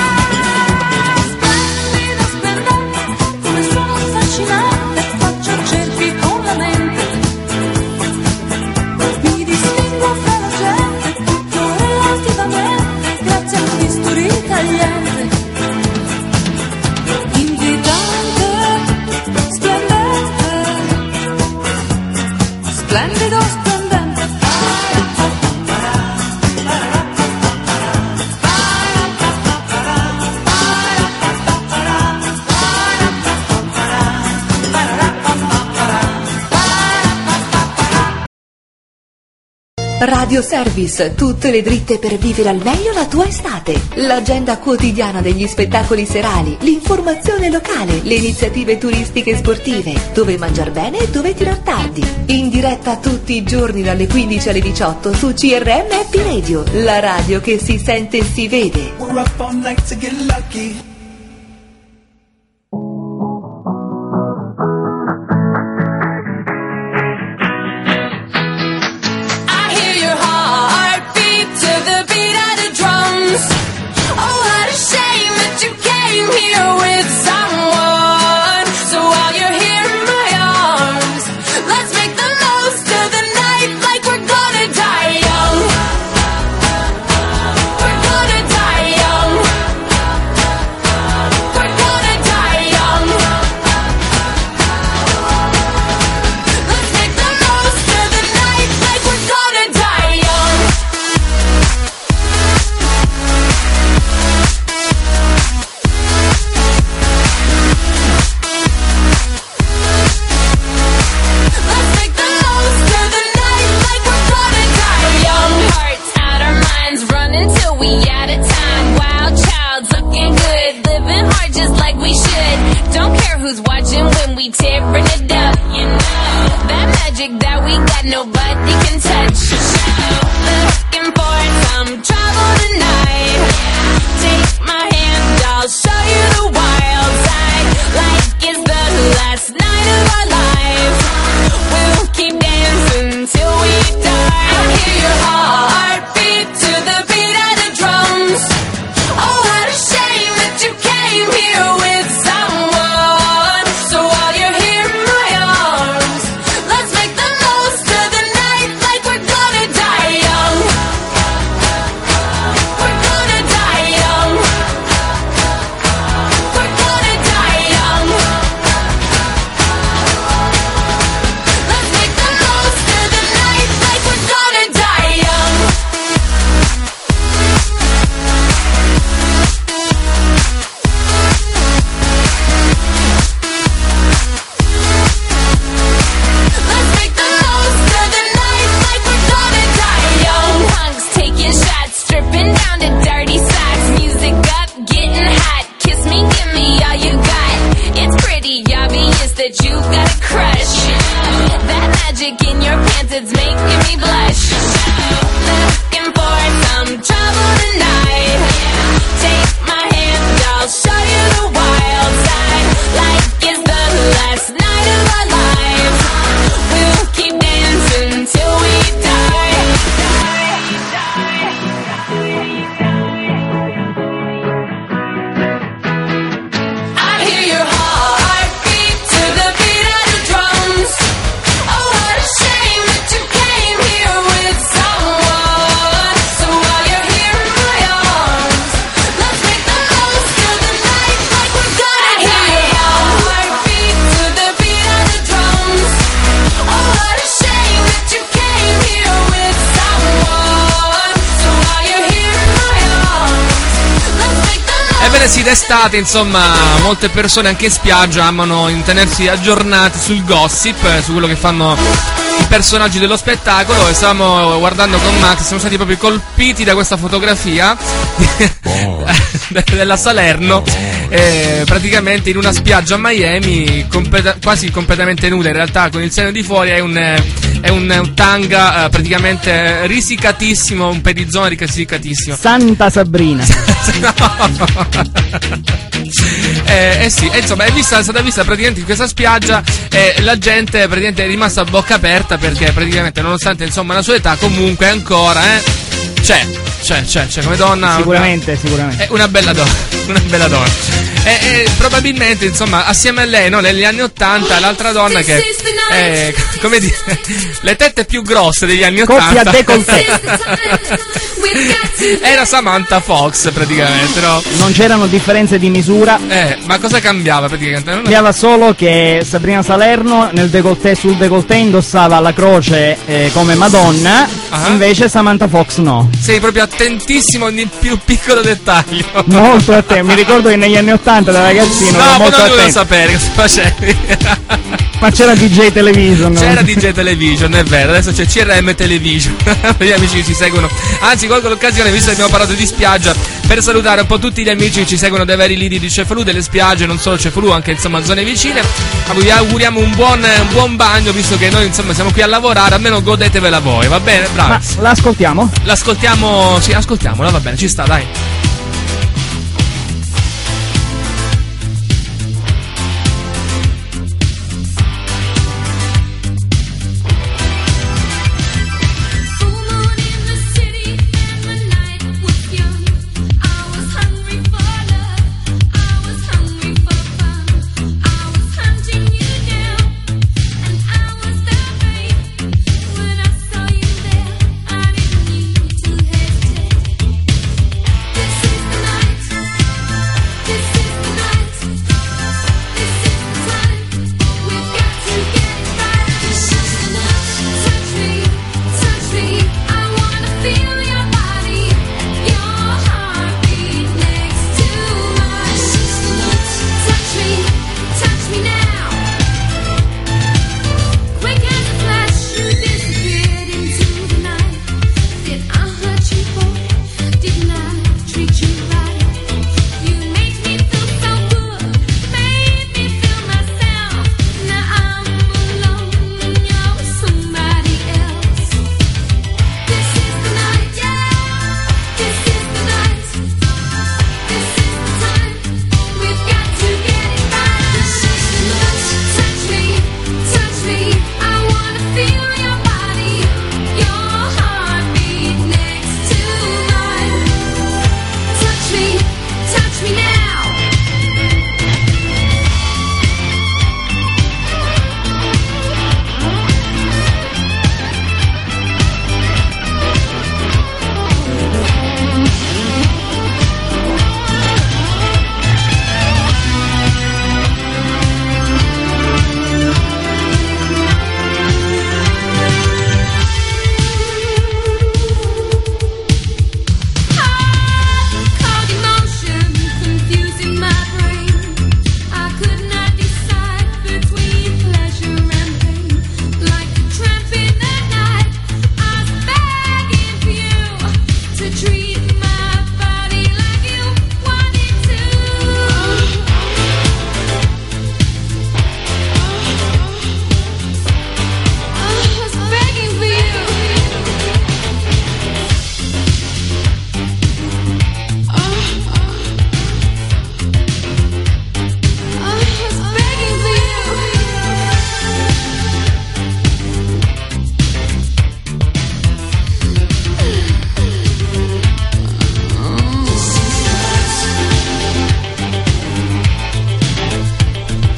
Splendido, splendente, come sono affascinante, faccio cerchi con la mente. Mi distingo fra la gente, tutto relativamente, grazie a un bisturi tagliente. Invitante, splendente, splendido, splendente. Radio Service, tutte le dritte per vivere al meglio la tua estate. L'agenda quotidiana degli spettacoli serali, l'informazione locale, le iniziative turistiche e sportive, dove mangiar bene e dove tirar tardi. In diretta tutti i giorni dalle quindici alle diciotto su C R M Happy Radio, la radio che si sente e si vede. We're up all night to get lucky. I hear your heartbeat to the beat of the drums. Oh, what a shame that you came here with someone. So while you're here in my arms, let's make the most of the night like we're gonna die young. We're gonna die young. that nobody can touch. Looking for some trouble tonight. Take my hand, I'll show you the wild side. Like it's the last night of our lives. We'll keep dancing till we die. I hear your heartbeat to the beat of the drums. Oh, what a shame that you came here with someone. So while you're here in my arms, let's make the most of the night like we're gonna die young. We're gonna die young. We're gonna die young. Let's make the most of the night like we're gonna die young. Let's make the most of the night like we're gonna die young. Punks taking shots, stripping down to dirty socks. Music up, getting hot. Kiss me, give me all you got. It's pretty obvious that you got a crush. That magic in your pants, it's making me blush. Looking for some trouble tonight. Take my hand, I'll show you the wild side. Like it's the last night of our lives. We'll keep dancing till we die. I hear your heartbeat to the beat of the drums. Oh, what a shame that you came here with someone. So while you're here in my arms, let's make the most of the night like we're gonna die. I hear your heartbeat to the beat of the drums. Oh, what a shame that you came here with someone. So while you're here in my arms, let's make the most. Ebbene sì, d'estate, insomma, molte persone anche in spiaggia amano tenersi aggiornati sul gossip, eh, su quello che fanno i personaggi dello spettacolo, e stavamo guardando con Max, siamo stati proprio colpiti da questa fotografia della Salerno, eh, praticamente in una spiaggia a Miami, completa- quasi completamente nuda, in realtà con il seno di fuori, è un, eh, è un, un tanga eh, praticamente risicatissimo, un perizzone risicatissimo. Santa Sabrina. Eh, eh sì, eh, insomma, è, vista, è stata vista praticamente in questa spiaggia, e la gente praticamente è rimasta a bocca aperta, perché praticamente nonostante insomma la sua età comunque ancora eh, c'è, c'è, c'è, c'è come donna. Sicuramente, una, sicuramente. È una bella donna, una bella donna. E, e probabilmente insomma assieme a lei, no, negli anni ottanta, l'altra donna che è, come dire, le tette più grosse degli anni Coppia ottanta décolleté. era Samantha Fox praticamente, no? Non c'erano differenze di misura. Eh, ma cosa cambiava praticamente? Non- Cambiava solo che Sabrina Salerno nel décolleté, sul décolleté indossava la croce eh, come Madonna, Ah. invece Samantha Fox no. Sei proprio attentissimo ogni più piccolo dettaglio. Molto attento, mi ricordo che negli anni ottanta da ragazzino No, ero ma molto non dovevo attento. sapere cosa facevi. Ma c'era D J Television. no? C'era D J Television, è vero, adesso c'è C R M Television. Per gli amici che ci seguono. Anzi, colgo l'occasione, visto che abbiamo parlato di spiaggia, per salutare un po' tutti gli amici che ci seguono dai vari lidi di Cefalù, delle spiagge, non solo Cefalù, anche insomma zone vicine. A cui vi auguriamo un buon, un buon bagno, visto che noi insomma siamo qui a lavorare, almeno godetevela voi, va bene? Bravi. Ma l'ascoltiamo? L'ascoltiamo, sì, ascoltiamola, va bene, ci sta, dai. This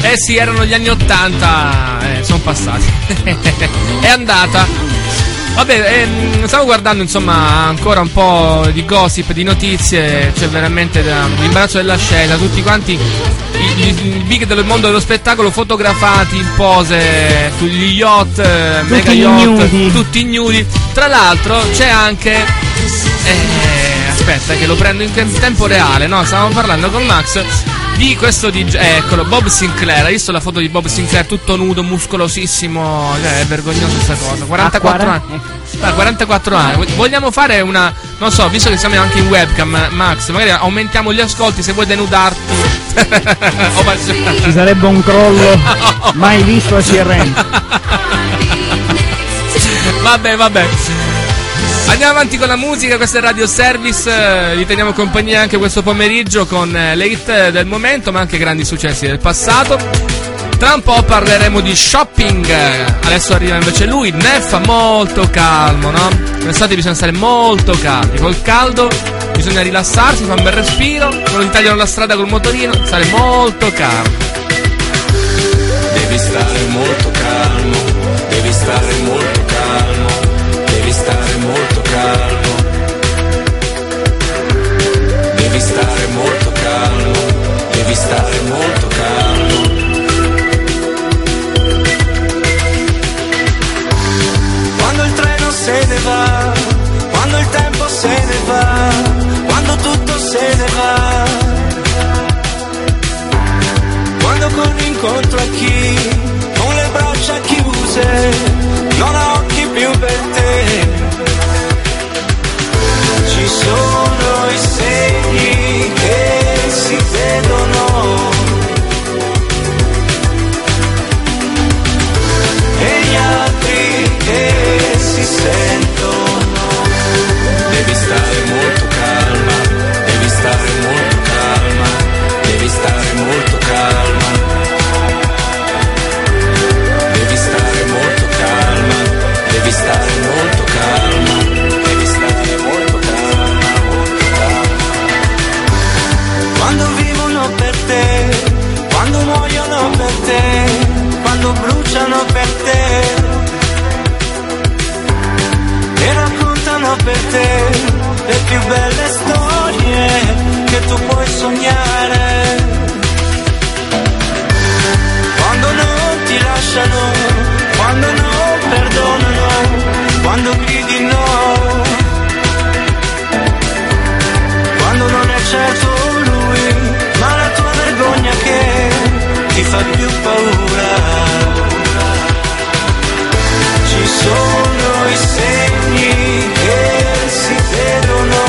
Eh sì, erano gli anni ottanta, eh, sono passati. È andata. Vabbè, ehm, stavo guardando insomma ancora un po' di gossip, di notizie, c'è veramente da, l'imbarazzo della scelta, tutti quanti i, i, i big del mondo dello spettacolo fotografati in pose sugli yacht, eh, mega yacht, nudi. tutti ignudi. Tra l'altro c'è anche, eh, aspetta che lo prendo in tempo reale, no? Stavamo parlando con Max di questo D J, eh, eccolo, Bob Sinclair. Hai visto la foto di Bob Sinclair tutto nudo, muscolosissimo, cioè, è vergognosa questa cosa. quarantaquattro anni. Ah, quarantaquattro anni. Vogliamo fare una, non so, visto che siamo anche in webcam, Max, magari aumentiamo gli ascolti se vuoi denudarti. Ci sarebbe un crollo mai visto a C R M. Vabbè, vabbè. Andiamo avanti con la musica, questo è Radio Service, vi teniamo compagnia anche questo pomeriggio con le hit del momento ma anche grandi successi del passato. Tra un po' parleremo di shopping, adesso arriva invece lui, Neffa, molto calmo, no? L'estate bisogna stare molto calmi, col caldo bisogna rilassarsi, fare un bel respiro, quando ti tagliano la strada col motorino, stare molto calmo. Devi stare molto calmo, devi stare molto calmo. Devi stare molto calmo, devi stare molto calmo, devi stare molto calmo. Quando il treno se ne va, quando il tempo se ne va, quando tutto se ne va, quando corri incontro a chi con le braccia chiuse non ha occhi più per te. Ci sono i segni che si vedono e gli altri che si sentono. Devi stare molto calma, devi stare molto calma, devi stare molto calma. Devi stare molto calma, devi stare molto calma, devi stare molto calma, molto calma. Quando vivono per te, quando muoiono per te, quando bruciano per te e raccontano per te le più belle storie che tu puoi sognare. Quando non ti lasciano, quando non perdonano, quando gridi no, quando non è certo lui, ma la tua vergogna che ti fa più paura. Ci sono i segni che si vedono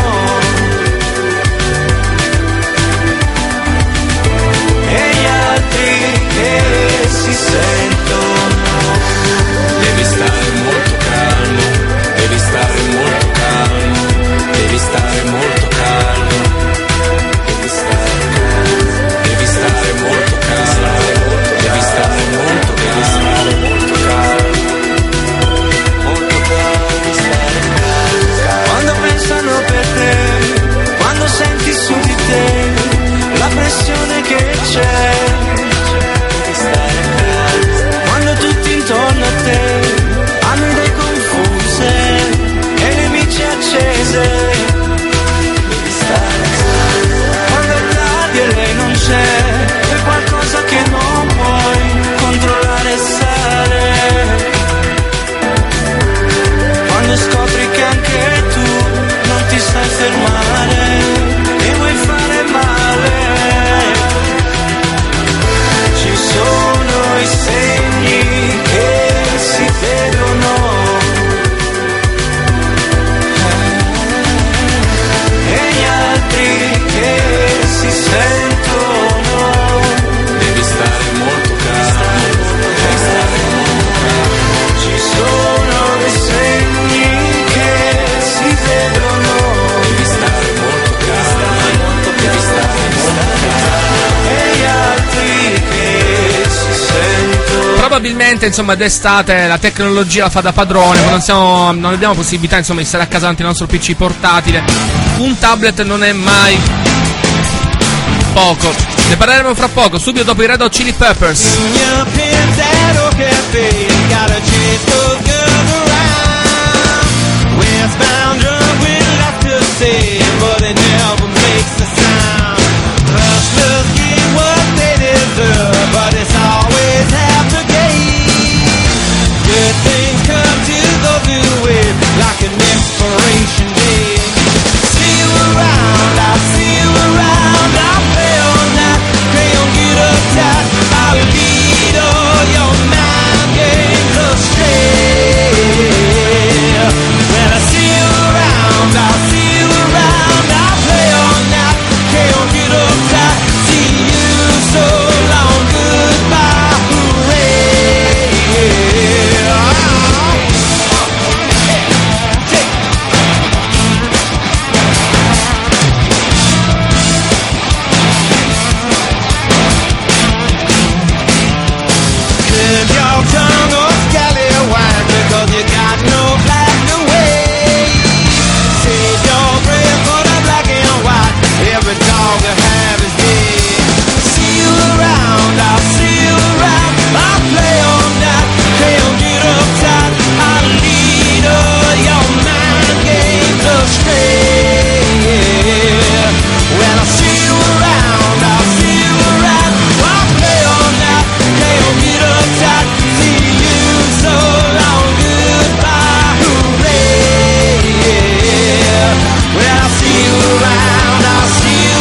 e gli altri che si sentono. Devi stare molto calmo, devi stare molto calmo, devi stare molto calmo, devi stare calmo, devi stare molto calmo, devi stare molto calmo, molto calmo, molto calmo, stare calmo. Quando pensano per te, quando senti su di te la pressione che c'è, devi stare calmo. Quando tutti intorno a te hanno idee confuse e nemici accese, devi stare calmo. Quando è tardi e lei non c'è, c'è qualcosa che non puoi controllare e sale. Quando scopri che anche tu non ti sai fermare e vuoi fare male. Ci sono i segni che si vedono e gli altri che si sentono. Devi stare molto calmo, devi stare molto calmo. Ci sono i segni che si vedono. Devi stare molto calmo, devi stare molto calmo e gli altri che si sentono. Probabilmente insomma d'estate la tecnologia la fa da padrone, non, siamo, non abbiamo possibilità insomma di stare a casa davanti al nostro P C portatile. Un tablet non è mai poco. Ne parleremo fra poco, subito dopo i Red Hot Chili Peppers. But it's always half the game. Good things come to those who wait, like an expiration date. See you around, I'll see you around. I'll play all night, play on get uptight. I'll lead all your mind games astray. When I see you around, I'll see you around. I'll play all night, play on get uptight. See you so long, goodbye, hooray. Clip your tongue or scallywag, because you got no black to wait. Save your breath for the black and white. Every dog you have is dead. See you around, I'll see you around. I'll play all night, play on get uptight. I'll lead all your mind games astray. When I see you around, I'll see you around. I'll play all night, play on get uptight. See you so long, goodbye, hooray. When I see you around, I'll see you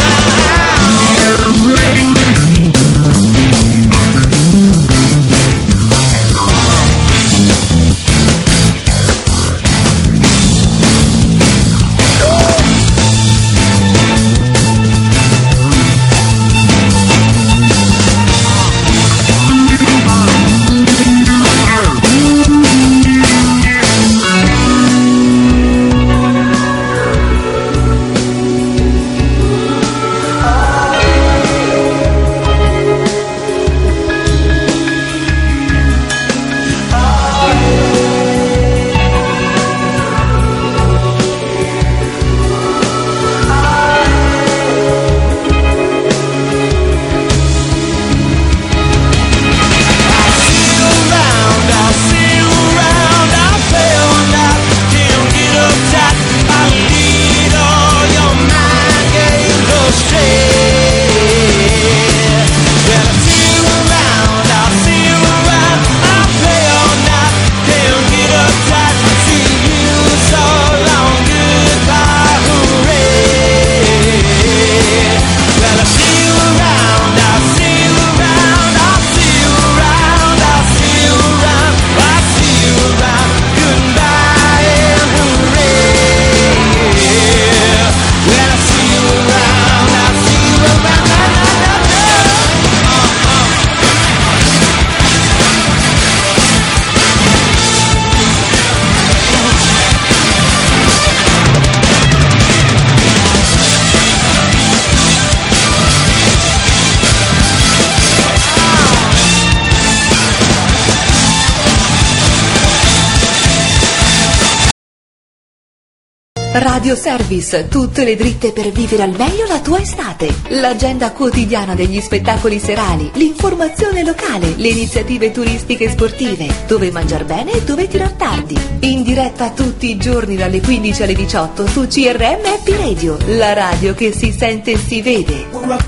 Radio Service, tutte le dritte per vivere al meglio la tua estate. L'agenda quotidiana degli spettacoli serali, l'informazione locale, le iniziative turistiche e sportive, dove mangiar bene e dove tirar tardi. In diretta tutti i giorni dalle quindici alle diciotto su C R M Happy Radio, la radio che si sente e si vede.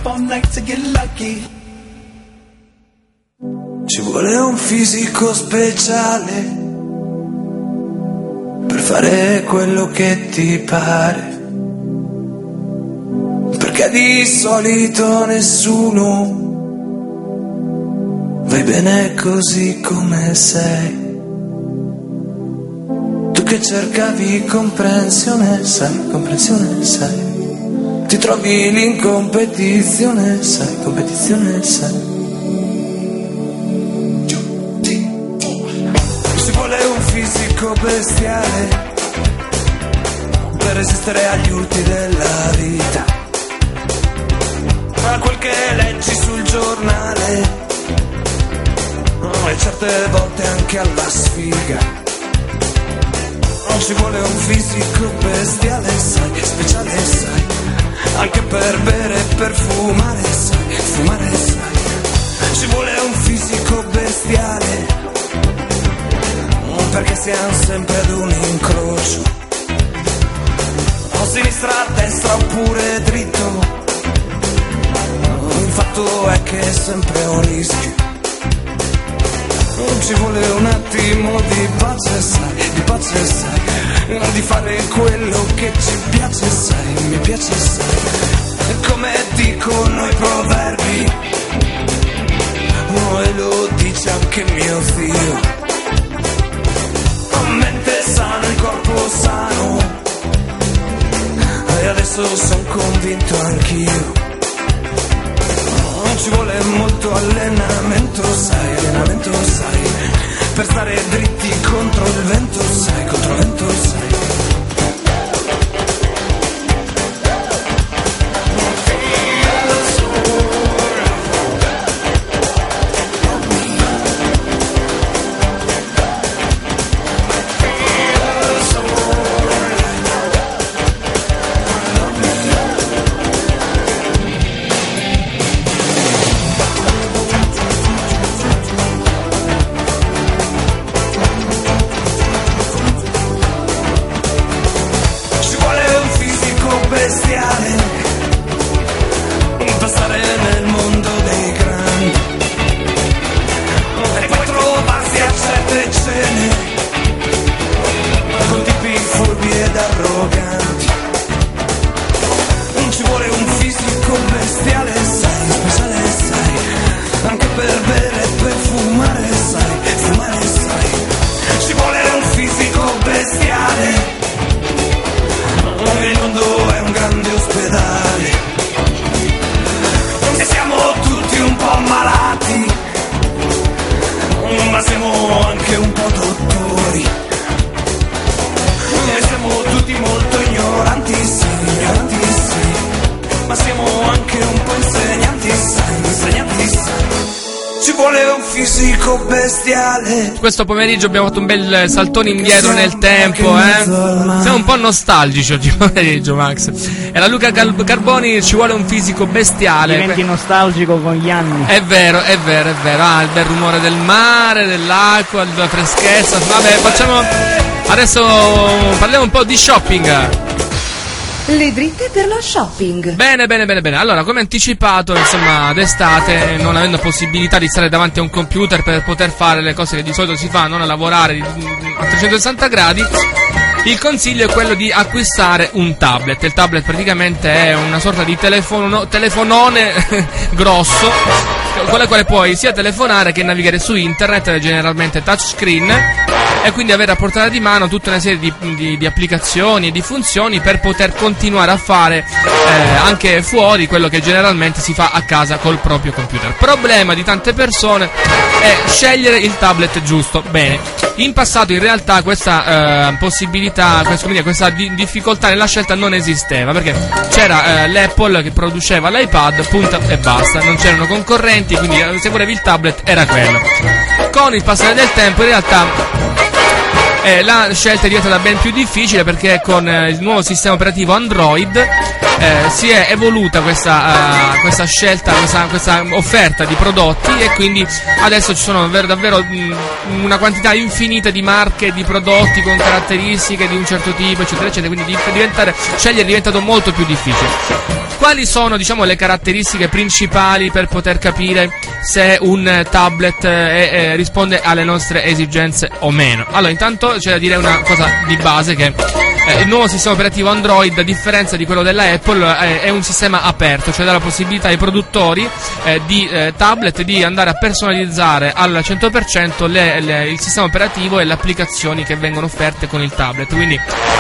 Ci vuole un fisico speciale per fare quello che ti pare, perché di solito nessuno vai bene così come sei. Tu che cercavi comprensione, sai, comprensione, sai, ti trovi lì in competizione, sai, competizione, sai. Fisico bestiale per resistere agli urti della vita, ma quel che leggi sul giornale e certe volte anche alla sfiga. Non ci vuole un fisico bestiale, sai, speciale, sai, anche per bere e per fumare, sai, fumare, sai. Ci vuole un fisico bestiale, perché siamo sempre ad un incrocio, a sinistra, a destra oppure dritto. Il fatto è che è sempre un rischio, ci vuole un attimo di pace, sai, di pace, sai, di fare quello che ci piace, sai, mi piace, sai, come dicono i proverbi, oh, e lo dice anche mio zio, mente sana, il corpo sano, e adesso son convinto anch'io. Ci vuole molto allenamento, sai, allenamento, sai, per stare dritti contro il vento, sai, contro il vento, sai. Questo pomeriggio abbiamo fatto un bel saltone indietro nel tempo, eh? Siamo un po' nostalgici oggi pomeriggio, Max. E la Luca Carboni, ci vuole un fisico bestiale. Diventi nostalgico con gli anni. È vero, è vero, è vero. Ah, il bel rumore del mare, dell'acqua, la freschezza. Vabbè, facciamo. Adesso parliamo un po' di shopping. Le dritte per lo shopping. Bene, bene, bene, bene. Allora, come anticipato, insomma, d'estate, non avendo possibilità di stare davanti a un computer per poter fare le cose che di solito si fa, non a lavorare a trecentosessanta gradi, il consiglio è quello di acquistare un tablet. Il tablet praticamente è una sorta di telefono, telefonone grosso, con il quale puoi sia telefonare che navigare su internet, generalmente touchscreen, e quindi avere a portata di mano tutta una serie di, di, di applicazioni e di funzioni per poter continuare a fare eh, anche fuori quello che generalmente si fa a casa col proprio computer. Problema di tante persone è scegliere il tablet giusto. Bene, in passato in realtà questa eh, possibilità, questa, quindi questa di, difficoltà nella scelta non esisteva, perché c'era eh, l'Apple che produceva l'iPad, punta e basta, non c'erano concorrenti, quindi se volevi il tablet era quello. Con il passare del tempo in realtà Eh, la scelta è diventata ben più difficile, perché con eh, il nuovo sistema operativo Android eh, si è evoluta questa, uh, questa scelta, questa, questa offerta di prodotti, e quindi adesso ci sono davvero, davvero mh, una quantità infinita di marche, di prodotti con caratteristiche di un certo tipo, eccetera, eccetera, quindi diventare, scegliere è diventato molto più difficile. Quali sono, diciamo, le caratteristiche principali per poter capire se un tablet eh, eh, risponde alle nostre esigenze o meno? Allora, intanto c'è da dire una cosa di base, che eh, il nuovo sistema operativo Android, a differenza di quello della Apple, eh, è un sistema aperto, cioè dà la possibilità ai produttori eh, di eh, tablet di andare a personalizzare al cento per cento le, le, il sistema operativo e le applicazioni che vengono offerte con il tablet. Quindi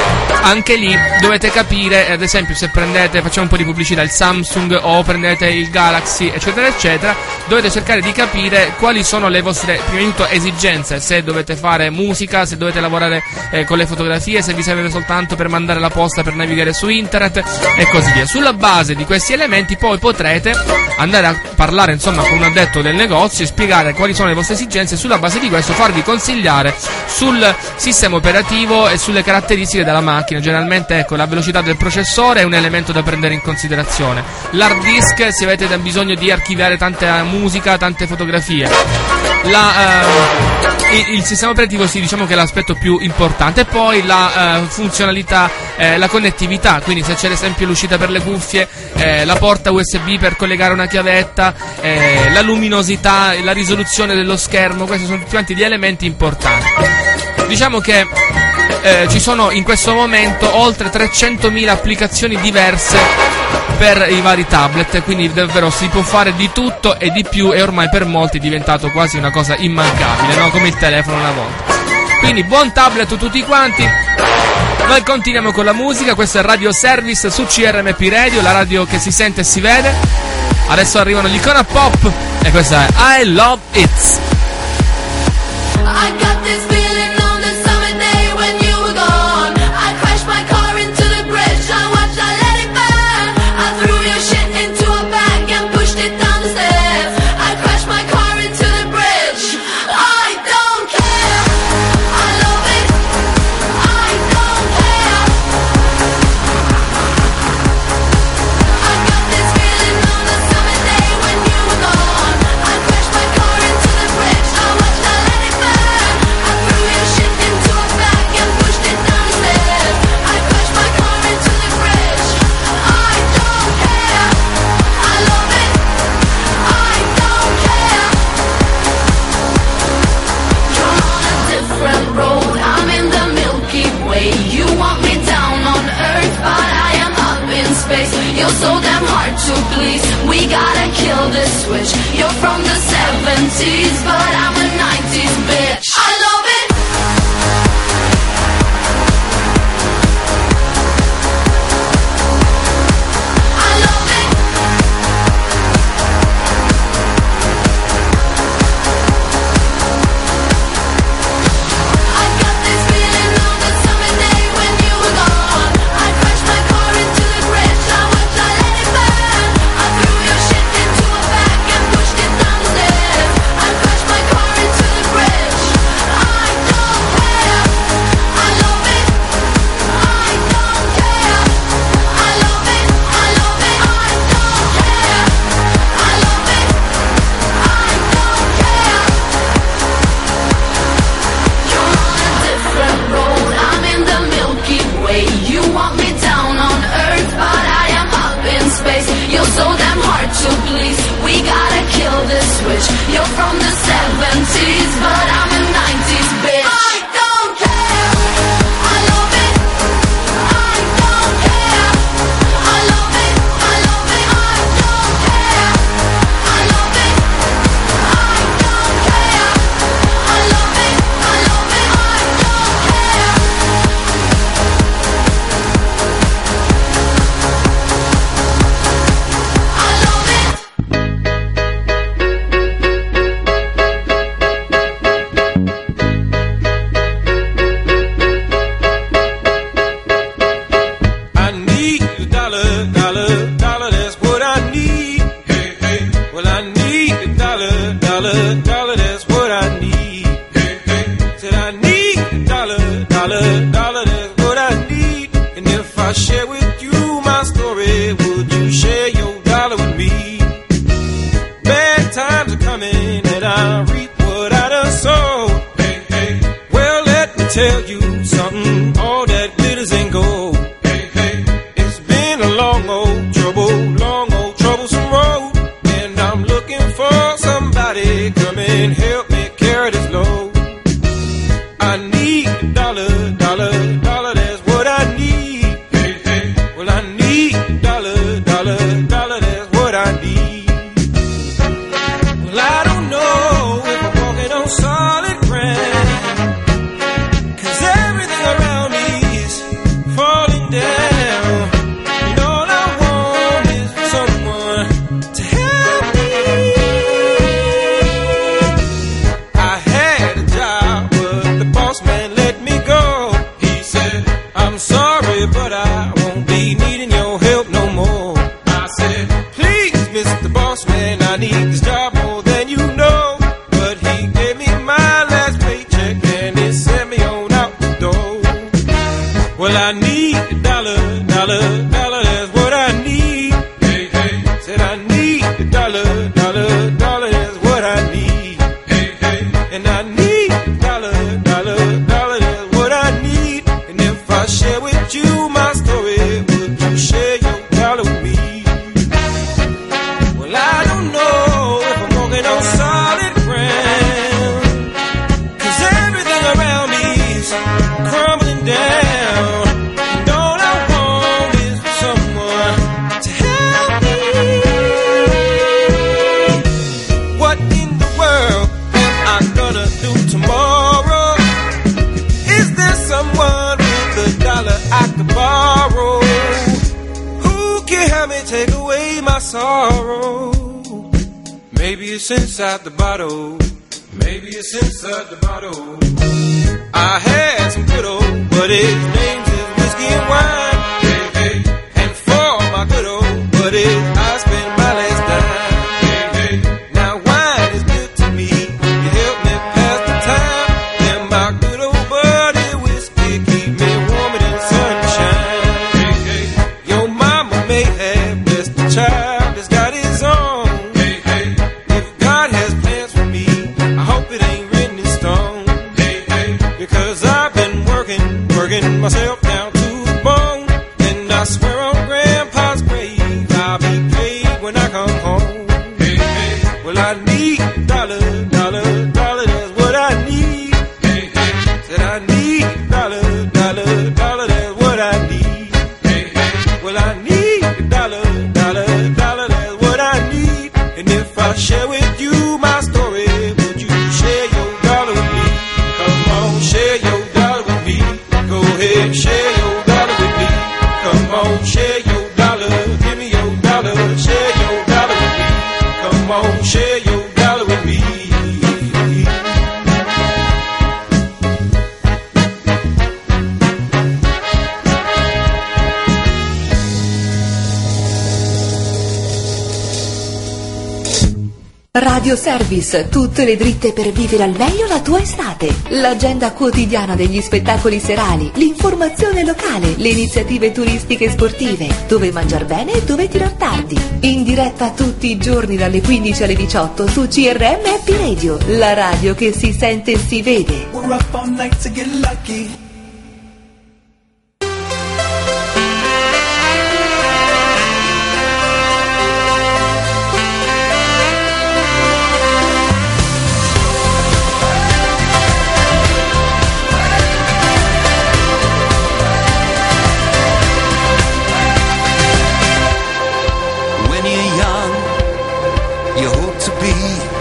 anche lì dovete capire, ad esempio, se prendete, facciamo un po' di pubblicità, il Samsung o prendete il Galaxy, eccetera eccetera, dovete cercare di capire quali sono le vostre, prima di tutto, esigenze, se dovete fare musica, se dovete lavorare eh, con le fotografie, se vi serve soltanto per mandare la posta, per navigare su internet, e così via. Sulla base di questi elementi poi potrete andare a parlare insomma con un addetto del negozio e spiegare quali sono le vostre esigenze, e sulla base di questo farvi consigliare sul sistema operativo e sulle caratteristiche della macchina. Generalmente, ecco, la velocità del processore è un elemento da prendere in considerazione, l'hard disk se avete bisogno di archiviare tanta musica, tante fotografie, la, eh, il, il sistema operativo sì, diciamo che è l'aspetto più importante, e poi la eh, funzionalità, eh, la connettività, quindi se c'è ad esempio l'uscita per le cuffie, eh, la porta U S B per collegare una chiavetta, eh, la luminosità, la risoluzione dello schermo, questi sono tutti quanti gli elementi importanti. Diciamo che eh, ci sono in questo momento oltre trecentomila applicazioni diverse per i vari tablet, quindi davvero si può fare di tutto e di più, e ormai per molti è diventato quasi una cosa immancabile, no? Come il telefono una volta. Quindi buon tablet a tutti quanti. Noi continuiamo con la musica, questo è Radio Service su C R M P Radio, la radio che si sente e si vede. Adesso arrivano gli Icona Pop e questa è I Love It. I got this feeling on the summer day when you were gone. I crashed my car into the bridge, I watched, I let it burn. I threw your shit into a bag and pushed it down the stairs. I crashed my car into the bridge. I don't care, I love it. I don't care. I got this feeling on the summer day when you were gone. I crashed my car into the bridge, I watched, I let it burn. You're so damn hard to please. We gotta kill this switch. You're from the seventies, but I'm a nineties bitch. I love it. I love it. I got this feeling on the summer day when you were gone. I crashed my car into the bridge. You're from the seventies, but I'm a nineties bitch. I don't care, I love it. I don't care, I love it. I love it, I don't care. I love it. I don't care. I love it. I love it, I don't care. I love it. Tell you something, all that glitters ain't gold. Hey, hey. It's been a long old trouble, long old troublesome road, and I'm looking for somebody come and help me carry this load. I need a dollar, dollar, dollar, that's what I need. Hey, hey. Well, I need a dollar, dollar, dollar, that's what I need. Well, I don't know if I'm walking on solid ground. Man let me go. Well, I need a dollar, dollar, dollar, that's what I need. Hey, hey. Said I need a dollar, dollar, dollar, that's what I need. Hey, hey. And I need a dollar, dollar, dollar, that's what I need. And if I share with you my story, would you share your dollar with me? Well, I don't know if I'm walking on solid ground, 'cause everything around me is crumbling down. And all I want is someone to help me. What in the world am I gonna do tomorrow? Is there someone with a dollar I could borrow? Who can help me take away my sorrow? Maybe it's inside the bottle. Maybe it's inside the bottle. I had some good old, but his name's is whiskey and wine. Hey, hey. And for my good old buddy, I spent my last dime. Hey, hey. Now wine is good to me. You help me pass the time. And my good old buddy, whiskey keep me warmer than sunshine. Hey, hey. Your mama may have blessed the child that's got his own. Hey, hey. If God has plans for me, I hope it ain't written in stone. Hey, hey. Because I've been working, working myself down to the bone. And I swear on Grandpa's grave, I'll be paid when I come home. Hey, hey. Well, I need a dollar, dollar, dollar, that's what I need. Hey, hey. Said I need a dollar, dollar, dollar, that's what I need. Hey, hey. Well, I need a dollar, dollar, dollar, that's what I need. And if I share with you my story, would you share your dollar with me? Come on, share your dollar with me. Go ahead, share your dollar with me. Come on, share your dollar. Give me your dollar. Share your dollar with me. Come on, share your dollar with me. Radio Service, tutte le dritte per vivere al meglio la tua estate. L'agenda quotidiana degli spettacoli serali, l'informazione locale, le iniziative turistiche e sportive, dove mangiar bene e dove tirar tardi. In diretta tutti i giorni dalle quindici alle diciotto su C R M Happy Radio, la radio che si sente e si vede. We're up all night to get lucky. When you're young, you hope to be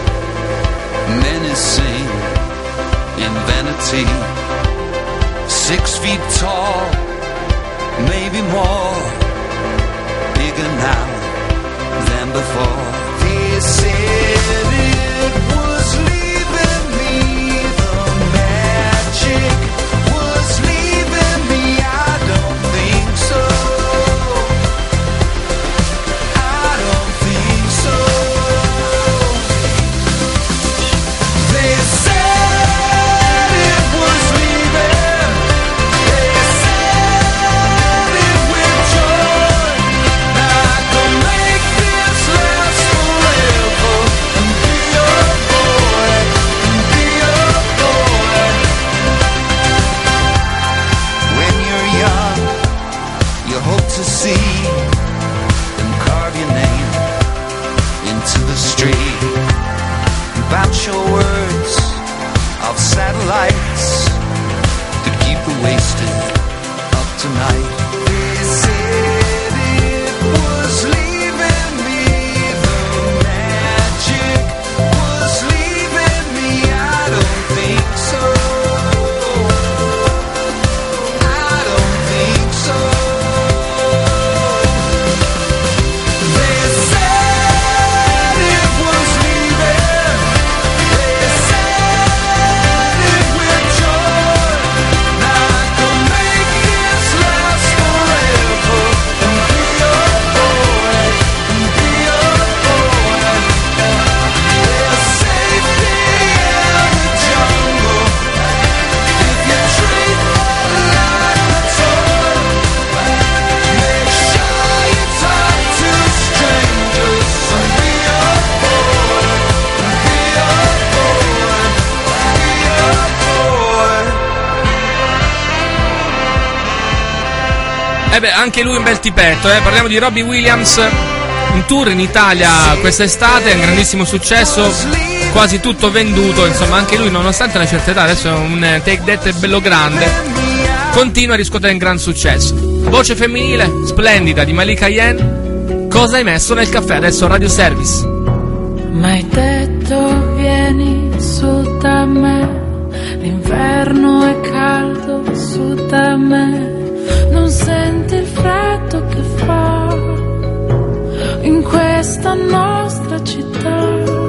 menacing in vanity. Six feet tall, maybe more, bigger now than before. They said it was leaving me, the magic was leaving me. I don't think so. I don't think so. They said it was leaving. They said it with joy. Now I can make this last forever. E eh beh, anche lui un bel tipetto, eh. Parliamo di Robbie Williams, un tour in Italia quest'estate, un grandissimo successo, quasi tutto venduto, insomma anche lui nonostante una certa età, adesso è un Take That bello grande, continua a riscuotere un gran successo. Voce femminile, splendida, di Malika Yen, Cosa hai messo nel caffè? Adesso Radio Service. M'hai detto vieni su da me, l'inverno è caldo su da me, non senti il freddo che fa in questa nostra città,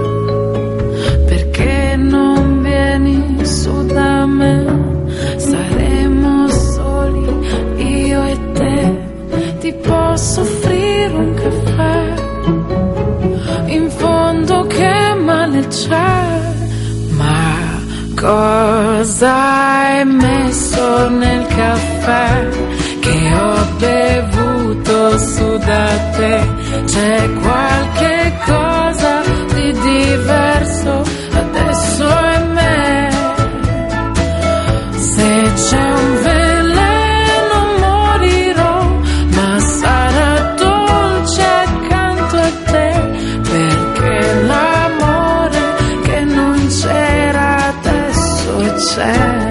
perché non vieni su da me, saremo soli io e te, ti posso offrire un caffè, in fondo che male c'è, ma cosa hai messo nel caffè che ho bevuto su da te? C'è qualche cosa di diverso adesso in me, se c'è un veleno morirò, ma sarà dolce accanto a te, perché l'amore che non c'era adesso c'è.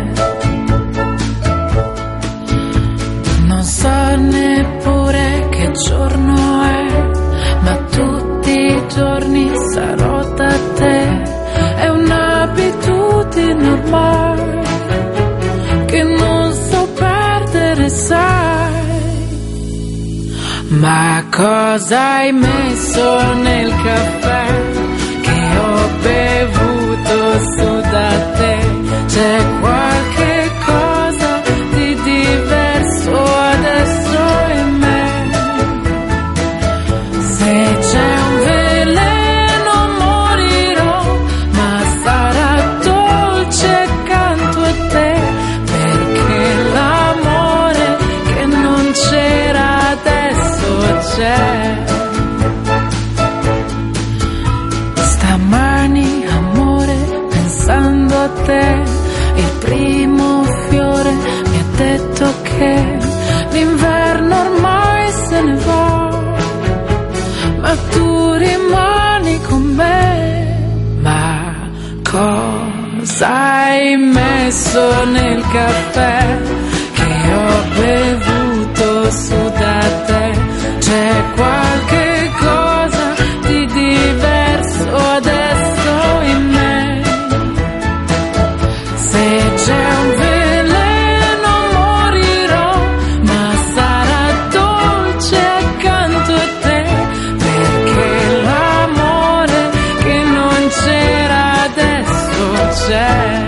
Non so neppure che giorno è, ma tutti i giorni sarò da te, è un'abitudine ormai che non so perdere, sai. Ma cosa hai messo nel caffè che ho bevuto su da te? C'è qualche cosa di diverso adesso in me, se c'è un veleno morirò, ma sarà dolce accanto a te, perché l'amore che non c'era adesso c'è. Stamani amore pensando a te, il primo fiore mi ha detto che l'inverno ormai se ne va, ma tu rimani con me. Ma cosa hai messo nel caffè che ho bevuto su da te? C'è qualche cosa di diverso adesso in me, se c'è un veleno morirò, ma sarà dolce accanto a te, perché l'amore che non c'era adesso c'è.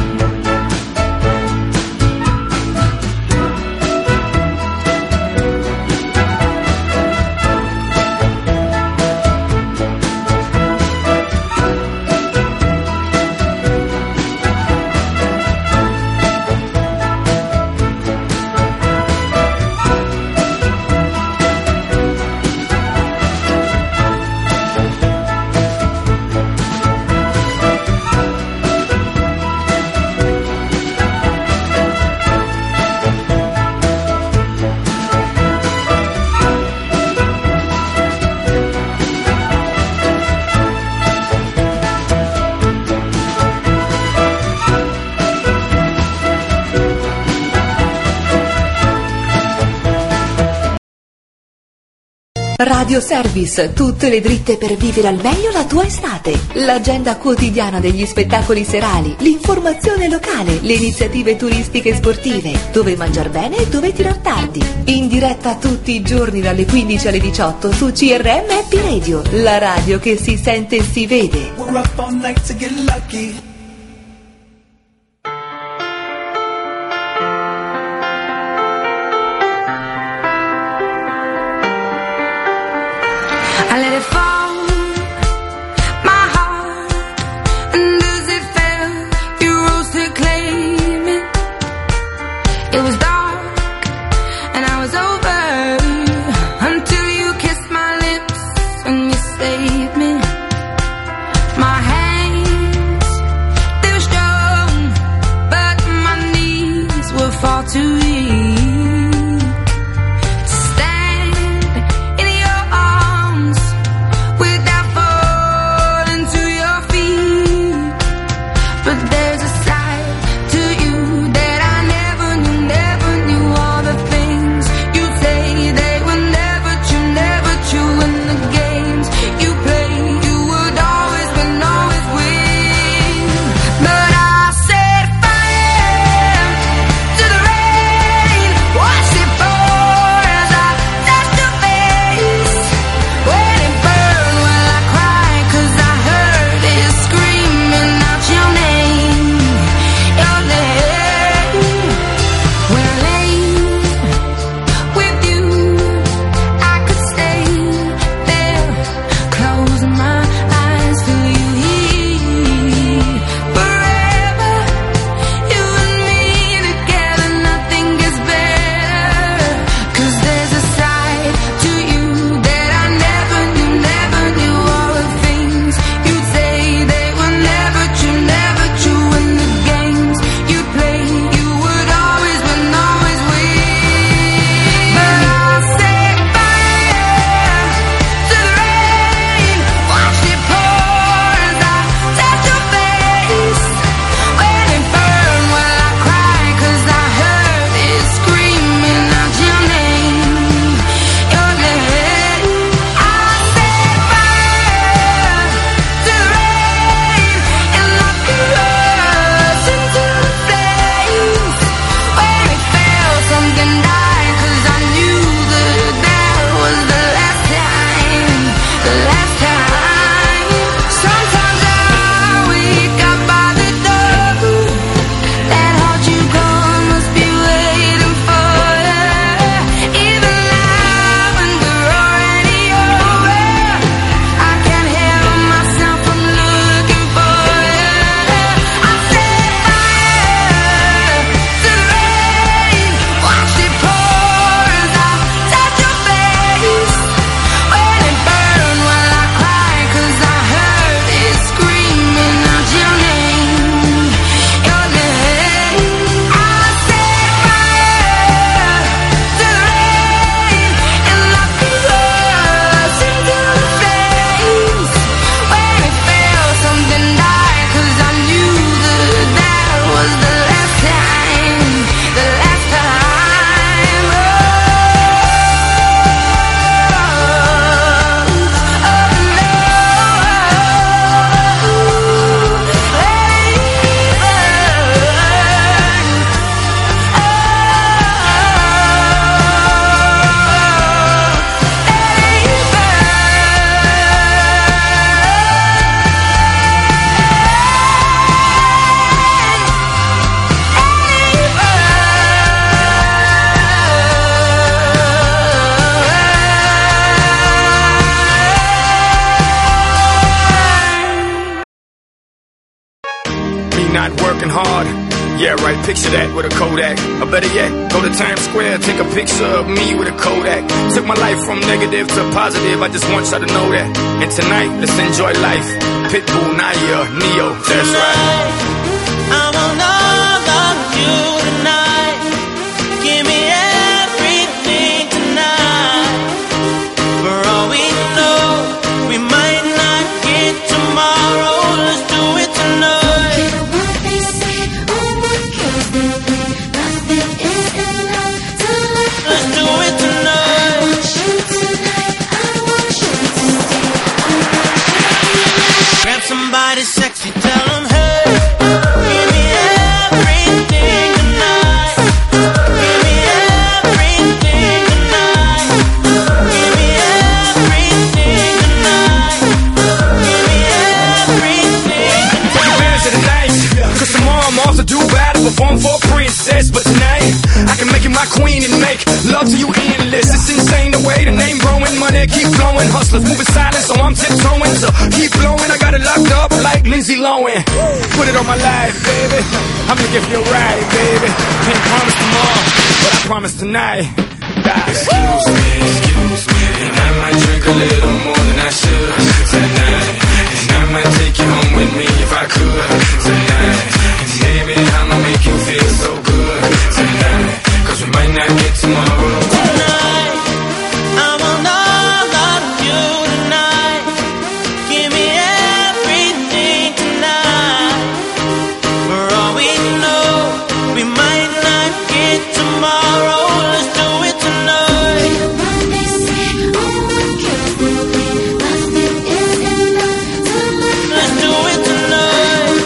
Radio Service, tutte le dritte per vivere al meglio la tua estate. L'agenda quotidiana degli spettacoli serali, l'informazione locale, le iniziative turistiche e sportive, dove mangiar bene e dove tirar tardi. In diretta tutti i giorni dalle quindici alle diciotto su C R M Happy Radio, la radio che si sente e si vede. We're up all night to get lucky. I let it fall, my heart, and as it fell, you rose to claim it. It was dark, and I was over, until you kissed my lips, and you saved me. My hands, they were strong, but my knees were far too weak Yeah, right, picture that with a Kodak. Or better yet, go to Times Square, take a picture of me with a Kodak. Took my life from negative to positive, I just want y'all to know that. And tonight, let's enjoy life. Pitbull, Naya, Neo, that's right. I want all of you tonight. Give me everything tonight. For all we know, we might not get tomorrow. Let's do it tonight. Somebody sexy, tell them, hey, give me everything tonight. Give me everything tonight. Give me everything tonight. Give me everything tonight. Take advantage of the night, cause tomorrow I'm off to do battle, perform for a princess. But tonight, I can make you my queen and make love to you endless. It's insane the way the name growing, money keep flowing. Hustlers moving silent, so I'm tiptoeing. So keep blowing, I got it locked up like Lindsay Lohan. Put it on my life, baby. I'm gonna give you a ride, baby. Can't promise tomorrow, but I promise tonight. Die. Excuse me, excuse me, and I might drink a little more than I should tonight. And I might take you home with me if I could tonight. And baby, I'ma make you feel so good tonight. Cause we might not get tomorrow. Tonight, I want all of you tonight. Give me everything tonight. For all we know, we might not get tomorrow. Let's do it tonight. Let's do it tonight.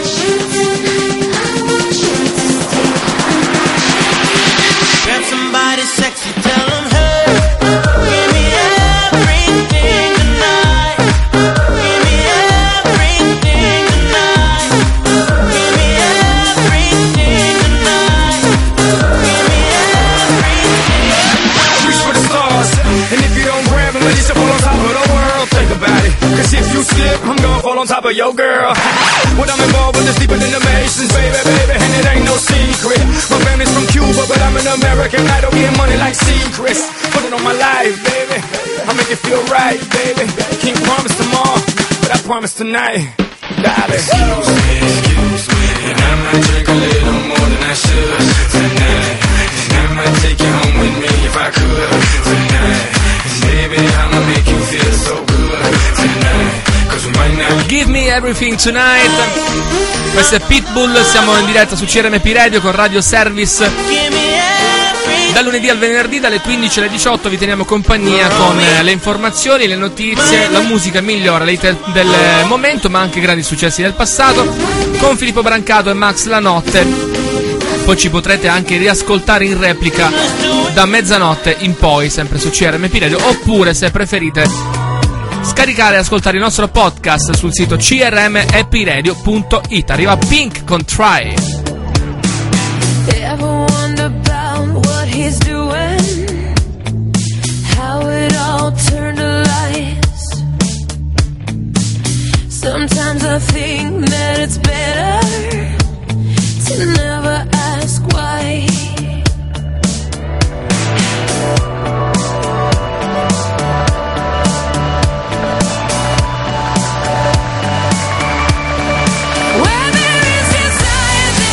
Grab somebody sexy, tell them, hey, give me everything tonight. Give me everything tonight. Give me everything tonight. Give me everything. Reach for the stars, and if you don't grab them, then you should fall on top of the world. Think about it, cause if you slip, I'm gonna fall on top of your girl. What I'm involved with is deeper than the Masons, baby, baby, and it ain't no secret. My family's from Cuba, but I'm an American idol, getting money like secrets. Put it on my life, baby, I'll make it feel right, baby. Can't promise tomorrow, but I promise tonight, darling. Excuse me, excuse me, and I might drink a little more than I should tonight. And I might take you home with me if I could tonight. And baby, I'ma make you feel so good tonight. Cause we might not. Give me everything tonight. Questo è Pitbull, siamo in diretta su C R M P Radio con Radio Service. Dal lunedì al venerdì dalle quindici alle diciotto vi teniamo compagnia con le informazioni, le notizie, la musica migliore, le hit del momento, ma anche grandi successi del passato, con Filippo Brancato e Max la notte. Poi ci potrete anche riascoltare in replica da mezzanotte in poi, sempre su C R M P Radio, oppure se preferite scaricare e ascoltare il nostro podcast sul sito c r m e p radio punto it. Arriva Pink con Try. Ever wonder about what he's doing? How it all turned to lies. Sometimes I think that it's better to never ask why. Where there is desire,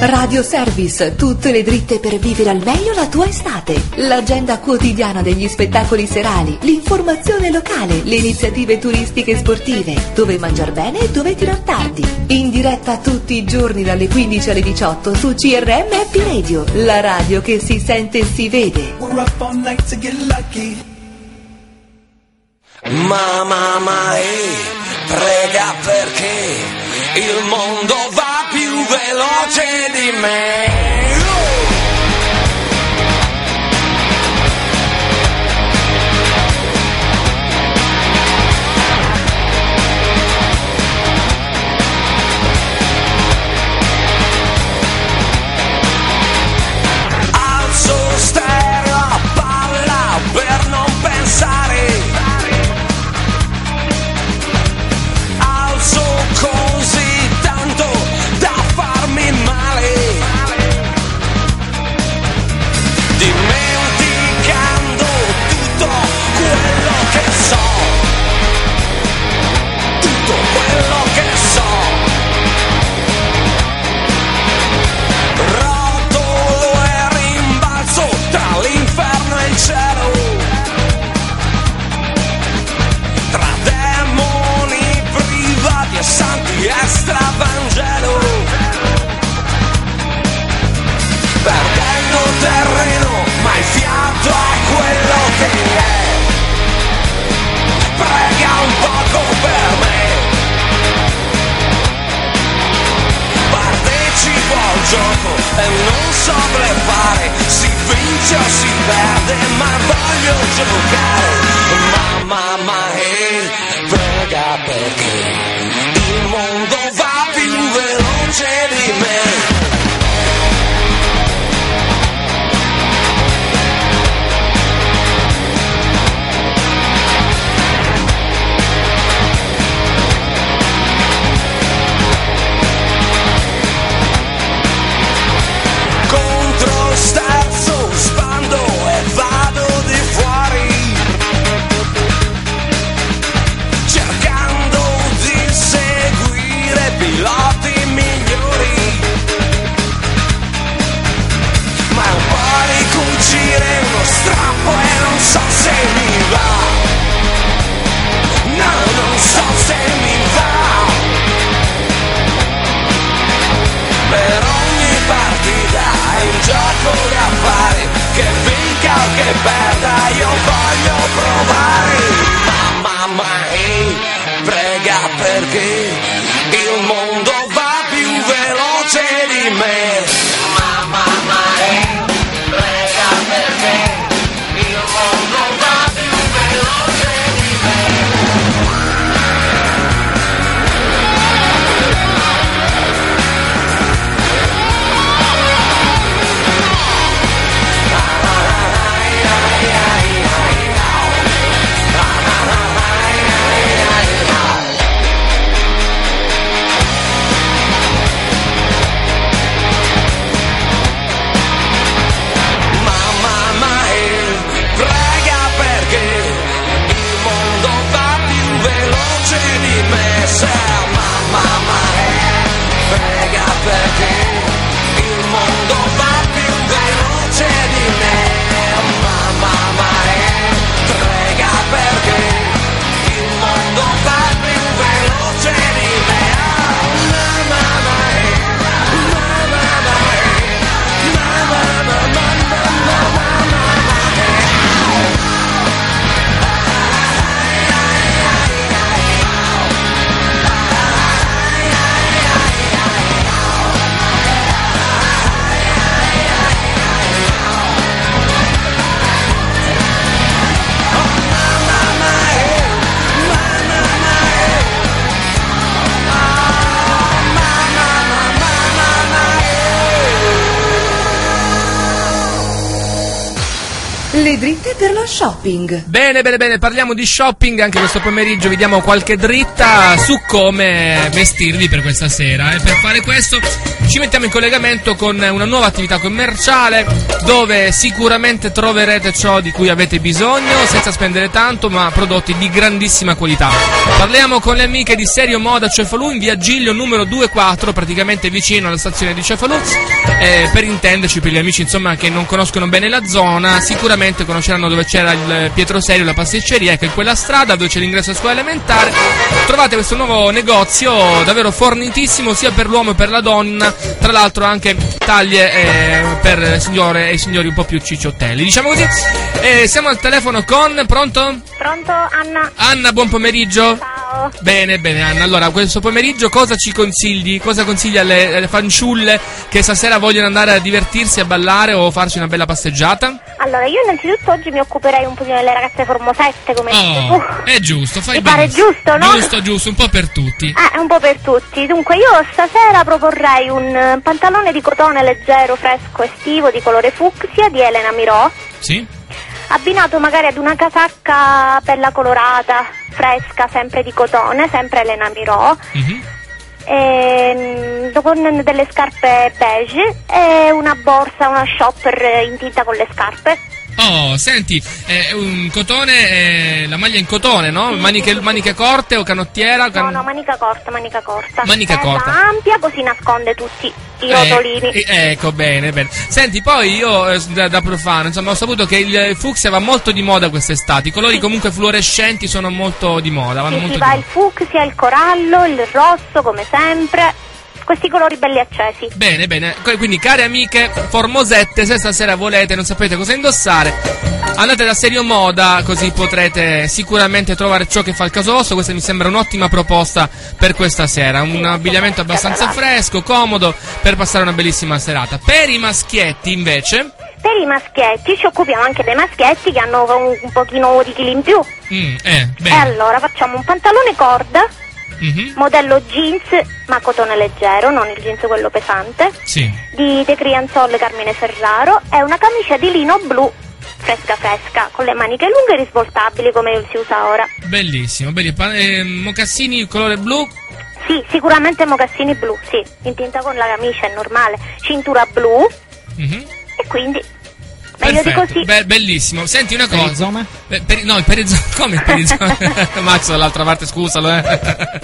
Radio Service, tutte le dritte per vivere al meglio la tua estate. L'agenda quotidiana degli spettacoli serali, l'informazione locale, le iniziative turistiche e sportive, dove mangiar bene e dove tirar tardi. In diretta tutti i giorni dalle quindici alle diciotto su C R M Happy Radio, la radio che si sente e si vede. We're up all night to get lucky. Mamma mai, prega perché il mondo va più veloce di me. Alzo stereo a palla per non pensare. Alzo così tanto da farmi male, dimenticando tutto quello che so, tutto quello che so. Rotolo e rimbalzo tra l'inferno e il cielo, tra demoni privati e santi extravangelo, perdendo terreno, ma il fiato è quello che è. Prega un poco per me, partecipo al gioco e non so bleffare, si vince o si perde, ma voglio giocare. Mamma mai, prega perché il mondo va più veloce di me. Contro sterzo, spando e vado di fuori. Le dritte per lo shopping. Bene, bene, bene, parliamo di shopping. Anche questo pomeriggio vi diamo qualche dritta su come vestirvi per questa sera. E per fare questo ci mettiamo in collegamento con una nuova attività commerciale dove sicuramente troverete ciò di cui avete bisogno senza spendere tanto, ma prodotti di grandissima qualità. Parliamo con le amiche di Serio Moda Cefalù in via Giglio numero due quattro, praticamente vicino alla stazione di Cefalù. Eh, per intenderci, per gli amici insomma che non conoscono bene la zona, sicuramente conosceranno dove c'era il Pietro Serio, la pasticceria. Ecco, in quella strada dove c'è l'ingresso a scuola elementare trovate questo nuovo negozio davvero fornitissimo sia per l'uomo che per la donna, tra l'altro anche taglie eh, per le signore e i signori un po' più cicciottelli, diciamo così. Eh, siamo al telefono con, pronto? Pronto, Anna? Anna, buon pomeriggio. Ciao. Bene, bene Anna, allora questo pomeriggio cosa ci consigli? Cosa consigli alle, alle fanciulle che stasera vogliono andare a divertirsi, a ballare o farsi una bella passeggiata? Allora, io innanzitutto oggi mi occuperei un pochino delle ragazze formosette, come dici Oh, tu. è giusto, fai Mi pare benissimo. giusto, no? Giusto, giusto, un po' per tutti. Eh, un po' per tutti. Dunque, io stasera proporrei un eh, pantalone di cotone leggero, fresco, estivo, di colore fucsia, di Elena Mirò, Sì? abbinato magari ad una casacca bella colorata, fresca, sempre di cotone, sempre Elena Mirò, Mhm. e, mm, con delle scarpe beige e una borsa, una shopper in tinta con le scarpe. Oh, senti, è un cotone, eh, la maglia in cotone, no? Maniche, maniche corte o canottiera? No, Can- no, manica corta, manica corta. Manica Bella corta. ampia, così nasconde tutti i Eh, rotolini. eh, ecco, bene, bene. Senti, poi io eh, da, da profano, insomma, ho saputo che il fucsia va molto di moda quest'estate. I colori comunque fluorescenti sono molto di moda, vanno Sì, molto sì, di va moda. il fucsia, il corallo, il rosso, come sempre. Questi colori belli accesi. Bene, bene. Que- Quindi, care amiche formosette, se stasera volete, non sapete cosa indossare, andate da Serio Moda, così potrete sicuramente trovare ciò che fa il caso vostro. Questa mi sembra un'ottima proposta per questa sera. Un abbigliamento abbastanza fresco, comodo, per passare una bellissima serata. Per i maschietti, invece... Per i maschietti ci occupiamo anche dei maschietti che hanno un, un pochino di chili in più. Mm, eh, E bene. allora facciamo un pantalone corda, Mhm, modello jeans, ma cotone leggero, non il jeans quello pesante, sì. di De Crianzol Carmine Ferraro, e una camicia di lino blu, fresca fresca, con le maniche lunghe e risvoltabili come si usa ora. Bellissimo, belli. Pa- eh, mocassini colore blu. Sì, sicuramente mocassini blu, sì, in tinta con la camicia, è normale. Cintura blu, Mhm. e quindi meglio Perfetto, di così. be- bellissimo. Senti una cosa. Perizoma? Beh, per- no, il perizoma. Come il perizoma? Max dall'altra parte, scusalo, eh.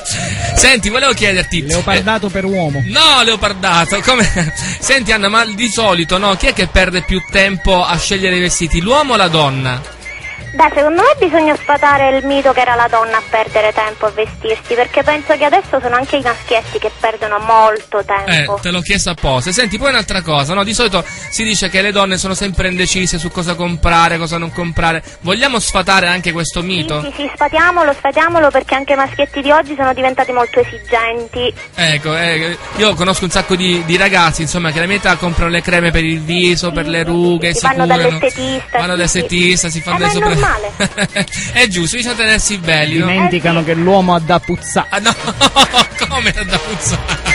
Senti, volevo chiederti. Leopardato per uomo. eh, no, leopardato. Come? Senti, Anna, ma di solito, no? Chi è che perde più tempo a scegliere i vestiti? L'uomo o la donna? Beh, secondo me bisogna sfatare il mito che era la donna a perdere tempo a vestirsi, perché penso che adesso sono anche i maschietti che perdono molto Eh, tempo. te l'ho chiesto apposta. Senti, poi un'altra cosa, no? Di solito si dice che le donne sono sempre indecise su cosa comprare, cosa non comprare. Vogliamo sfatare anche questo mito? Sì, sì, sfatiamolo, sfatiamolo, perché anche i maschietti di oggi sono diventati molto esigenti. Ecco, eh, io conosco un sacco di, di ragazzi, insomma, che alla mia età comprano le creme per il viso, per le rughe, sì, si vanno curano, dall'estetista, vanno sì, dall'estetista, si fanno Eh, ma le è sopra... normale. È giusto, bisogna tenersi belli, no? Dimenticano che l'uomo ha da puzzare. Ah, no, come da puzzare?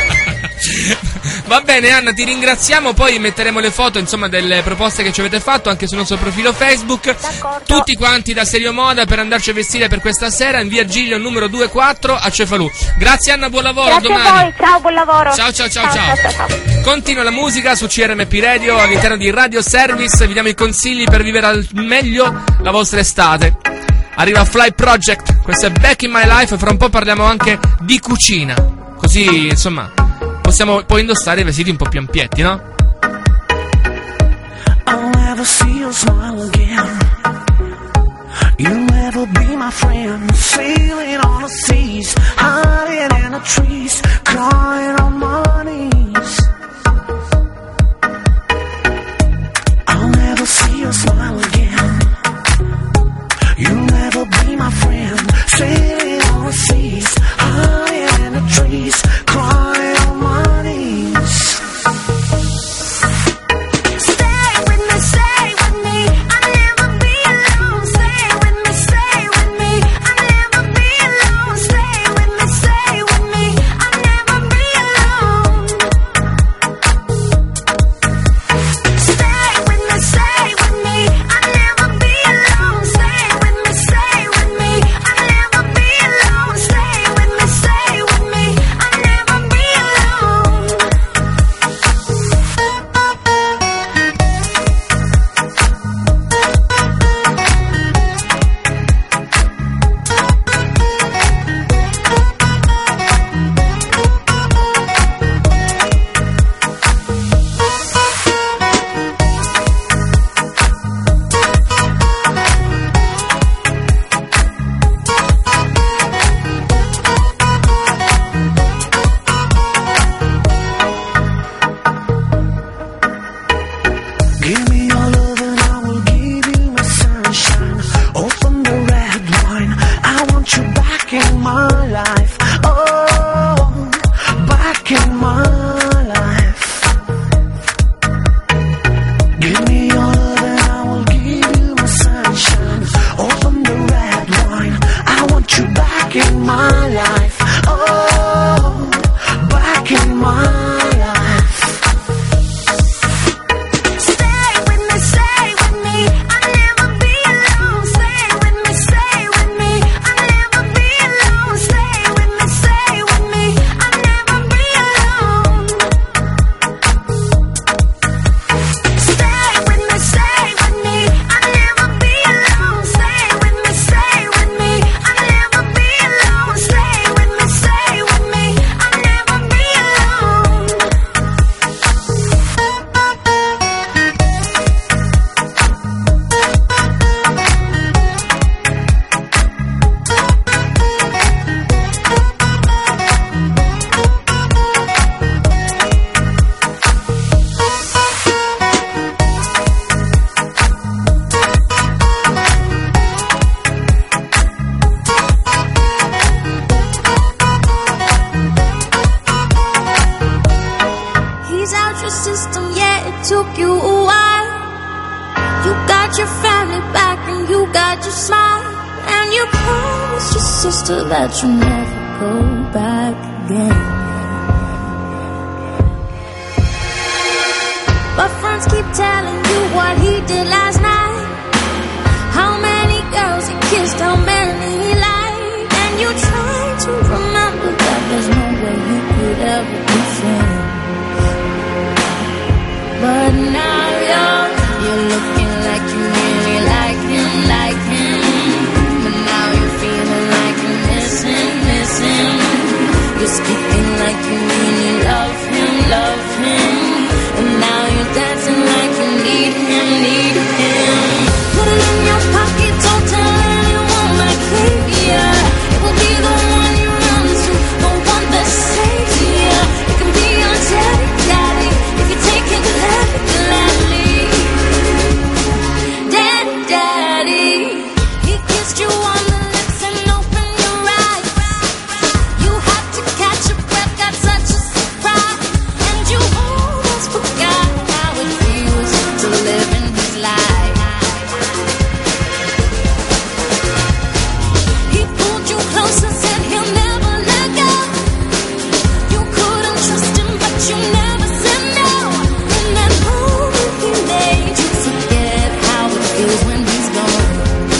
Va bene Anna, ti ringraziamo, poi metteremo le foto insomma delle proposte che ci avete fatto anche sul nostro profilo Facebook. Tutti quanti da Serio Moda per andarci a vestire per questa sera in via Giglio numero due quattro a Cefalù. Grazie Anna, buon lavoro, Grazie domani. a voi, ciao, buon lavoro. Ciao ciao ciao ciao. ciao. ciao, ciao. Continua la musica su C R M P Radio all'interno di Radio Service, vi diamo i consigli per vivere al meglio la vostra estate. Arriva Fly Project, questo è Back in My Life, fra un po' parliamo anche di cucina, così insomma possiamo poi indossare i vestiti un po' più ampietti, no? I'll never see you smile again. You'll never be my friend. Sailing on the seas, hiding in the trees, crying on my knees. I'll never see you smile again. You'll never be my friend. Sailing on the seas, hiding in the trees, crying on my knees. Stay with me, stay with me. I'll never be alone. Stay with me, stay with me. I'll never be alone. Stay with me, stay with me. I'll never be alone. are. You got your family back and you got your smile, and you promised your sister that you'll never go back again. But friends keep telling you what he did last night, how many girls he kissed, how many he liked, and you try to remember that there's no way you could ever be friends. But now you're, you're looking like you really like him, like him. But now you're feeling like you miss him, miss him. You're speaking like you really love him, love him. And now you're dancing like you need him, need him. Put it in your pocket, don't tell anyone like Xavier. It will be the one you run to, the one that saves you. It can be your daddy, daddy, if you take it gladly, gladly. Daddy, daddy, he kissed you on the lips and opened your eyes. You had to catch your breath, got such a surprise, and you almost forgot how it feels to live in his life. He pulled you close and said he'll never let go. You couldn't trust him, but you never said no. In that moment he made you forget how it feels when he's gone.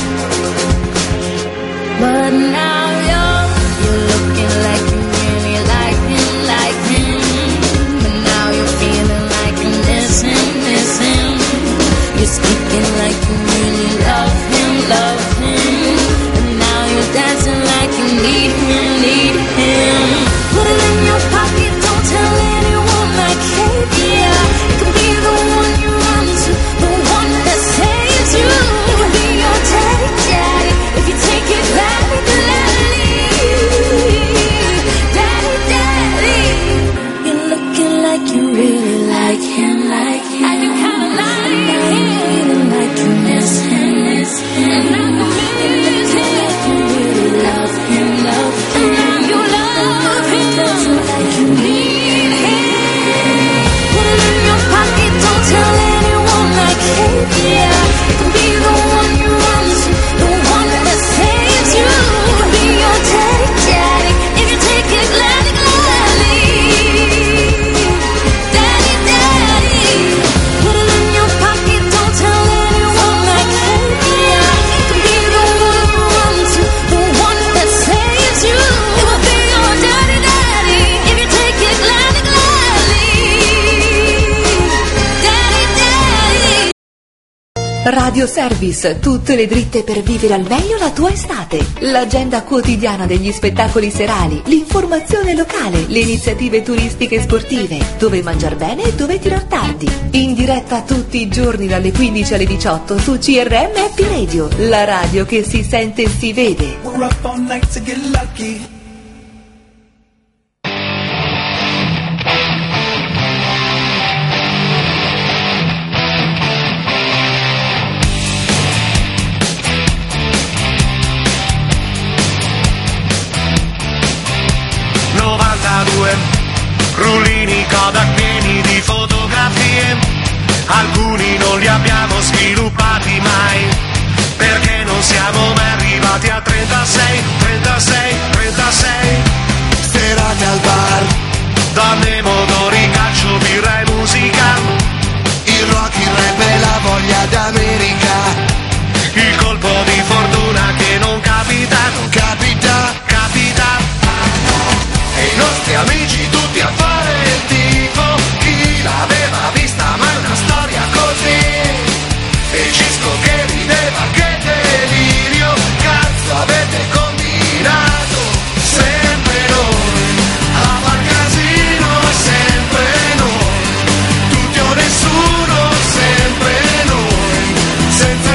But now you're, you're looking like you really like him, like him. But now you're feeling like you miss him, miss him. You're speaking like you really love him, love him. And now you're dancing like you need him, need him. Put it in your pocket, don't tell anyone like Xavier. It can be the one you run to, the one that saves you. It can be your daddy, daddy, if you take it gladly, gladly. Daddy, daddy, you're looking like you really like him, like him. And you kinda like him, feeling like you miss him, miss him. And now you miss him, like you really love him, love him. And now you love him, dancing like you need him. Put it in your pocket, don't tell anyone like Xavier. It can be the one you run to, the one that saves you. It can be your daddy, daddy, if you take it gladly, gladly. Daddy, daddy, put it in your pocket, don't tell anyone like Xavier. It can be the one you run to, the one that saves you. It will be your daddy, daddy, if you take it gladly, gladly. Daddy, daddy. Radio Service, tutte le dritte per vivere al meglio la tua estate. L'agenda quotidiana degli spettacoli serali, l'informazione locale, le iniziative turistiche e sportive, dove mangiar bene e dove tirar tardi. In diretta tutti i giorni dalle quindici alle diciotto su C R M Happy Radio, la radio che si sente e si vede. We're up all night to get lucky. novantadue rullini Kodak pieni di fotografie, alcuni non li abbiamo sviluppati mai, perché non siamo mai arrivati a trentasei, trentasei, trentasei. Serate al bar, donne, motori, calcio, birra e musica, il rock, il rap e la voglia d'America. il colpo di fortuna che non capita, Non capita, capita. E i nostri amici tutti a fare il tifo, chi l'aveva vista mai una storia così? E Cisco che rideva, che delirio, cazzo avete combinato? Sempre noi, a far casino, sempre noi, tutti o nessuno, sempre noi, senza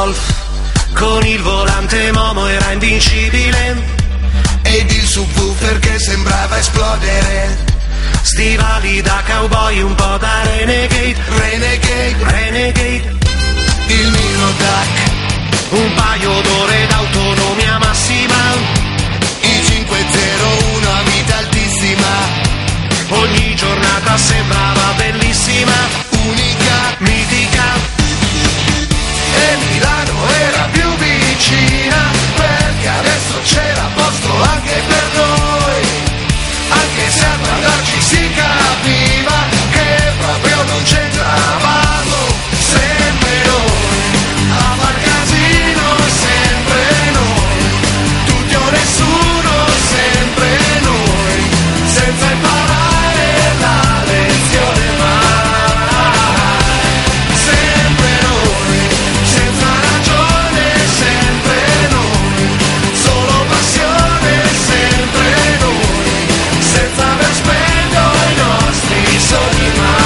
Golf, con il volante Momo era invincibile, ed il subwoofer che sembrava esplodere. Stivali da cowboy, un po' da renegade, Renegade, renegade. il Mino Duck, un paio d'ore d'autonomia massima, i cinquecentouno a vita altissima, ogni giornata sembrava bellissima, unica, mitica. e Milano era più vicina, perché adesso c'era posto anche per noi, anche se a guardarci si capiva che proprio non c'entravamo, sempre noi, a far casino sempre noi, tutti o nessuno sempre noi, senza imparare la lezione mai, sempre noi, senza ragione sempre noi, solo passione sempre noi, senza aver spento i nostri sogni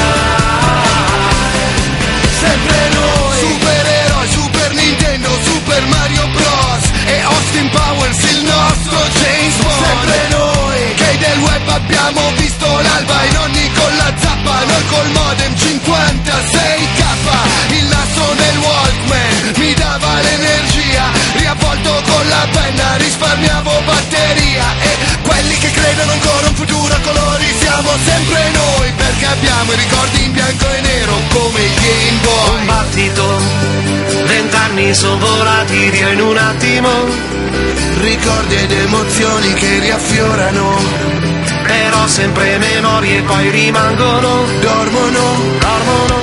mai, sempre noi, supereroi, Super Nintendo, Super Mario Bros e Austin Powers, il nostro James Bond, sempre noi, che del web abbiamo visto l'alba, i nonni con la zappa, noi col modem cinquantasei K, il nastro nel Walkman mi dava l'energia, riavvolto con la penna risparmiavo batteria, e quelli che credono ancora un futuro a colori siamo sempre noi, perché abbiamo i ricordi in bianco e nero come il Game Boy. Un battito, vent'anni sono volati via in un attimo, Ricordi ed emozioni che riaffiorano, però sempre memorie poi rimangono, dormono, dormono.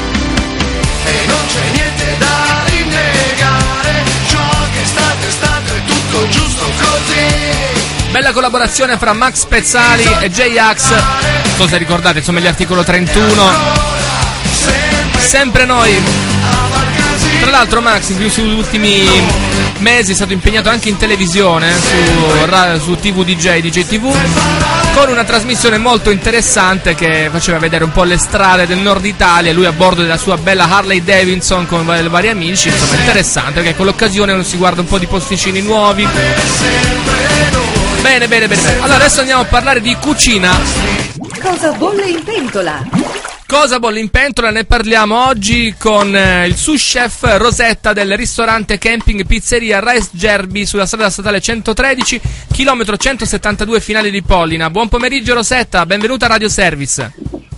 e non c'è niente da rinnegare, ciò che è stato è stato, è tutto giusto così. Bella collaborazione fra Max Pezzali e J-Ax. Cosa ricordate? Insomma, gli articolo trentuno. Sempre noi. Tra l'altro Max in più sugli ultimi mesi è stato impegnato anche in televisione, su, ra- su T V D J, D J T V, con una trasmissione molto interessante che faceva vedere un po' le strade del nord Italia, lui a bordo della sua bella Harley Davidson con vari, vari amici, insomma interessante, perché con l'occasione uno si guarda un po' di posticini nuovi. Bene, bene, bene, bene. Allora adesso andiamo a parlare di cucina. Cosa bolle in pentola? Cosa bolle in pentola? Ne parliamo oggi con eh, il sous chef Rosetta del ristorante camping pizzeria Rice Gerbi sulla strada statale centotredici, chilometro centosettantadue Finale di Pollina. Buon pomeriggio Rosetta, benvenuta a Radio Service.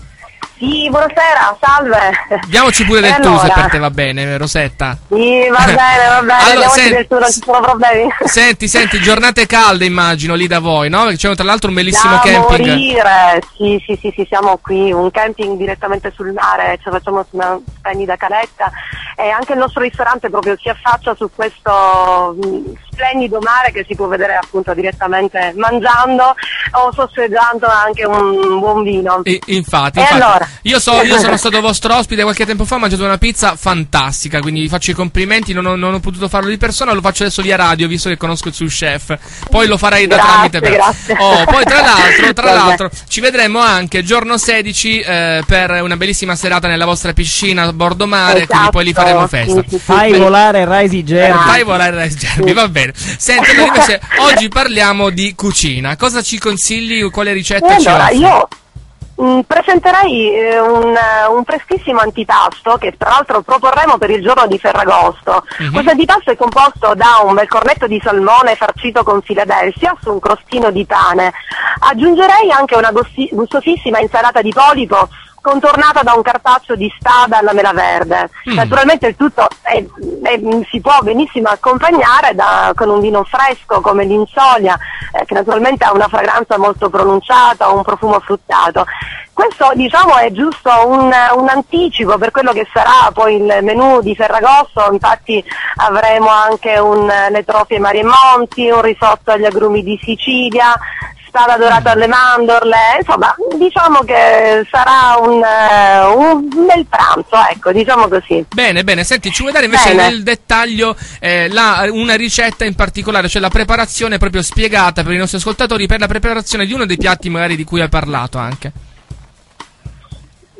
Sì, buonasera, salve. Diamoci pure del E tu allora? se per te va bene, Rosetta. Sì, va bene, va bene, Allora, diamoci senti- del tu, non ci sono problemi. Senti, senti, giornate calde immagino lì da voi, no? Perché c'è tra l'altro un bellissimo Da camping. morire, sì, sì, sì, sì, siamo qui, un camping direttamente sul mare, ce lo facciamo su una splendida caletta e anche il nostro ristorante proprio si affaccia su questo mh, splendido mare che si può vedere appunto direttamente mangiando o sorseggiando anche un buon vino. E, infatti, E infatti. allora? Io, so, io sono stato vostro ospite qualche tempo fa, ho mangiato una pizza fantastica, quindi vi faccio i complimenti, non ho, non ho potuto farlo di persona, lo faccio adesso via radio, visto che conosco il sous chef, poi lo farai da Grazie, tramite per... grazie. Oh, poi tra l'altro, tra Vabbè. l'altro, ci vedremo anche giorno sedici eh, per una bellissima serata nella vostra piscina a bordo mare, quindi poi lì faremo festa. Sì, sì, sì. Fai volare Rice Gerbi. Fai volare Rice Gerbi, va bene. Senti, allora invece oggi parliamo di cucina, cosa ci consigli, quale ricetta E ci allora, offri? io mh, presenterei eh, un, eh, un freschissimo antipasto che tra l'altro proporremo per il giorno di Ferragosto. Mhm. Questo antipasto è composto da un bel cornetto di salmone farcito con Philadelphia su un crostino di pane. Aggiungerei anche una gussi- gustosissima insalata di polipo contornata da un carpaccio di spada alla mela verde. Mm. Naturalmente il tutto è- è- si può benissimo accompagnare da- con un vino fresco come l'insoglia, eh, che naturalmente ha una fragranza molto pronunciata, un profumo fruttato. Questo diciamo è giusto un, un anticipo per quello che sarà poi il menù di Ferragosto, infatti avremo anche un, le trofie Mari e Monti, un risotto agli agrumi di Sicilia, spada dorata alle mandorle, insomma diciamo che sarà un, eh, un bel pranzo, ecco, diciamo così. Bene, bene, senti, ci vuoi dare invece Bene. nel dettaglio eh, la- una ricetta in particolare, cioè la preparazione proprio spiegata per i nostri ascoltatori per la preparazione di uno dei piatti magari di cui hai parlato anche?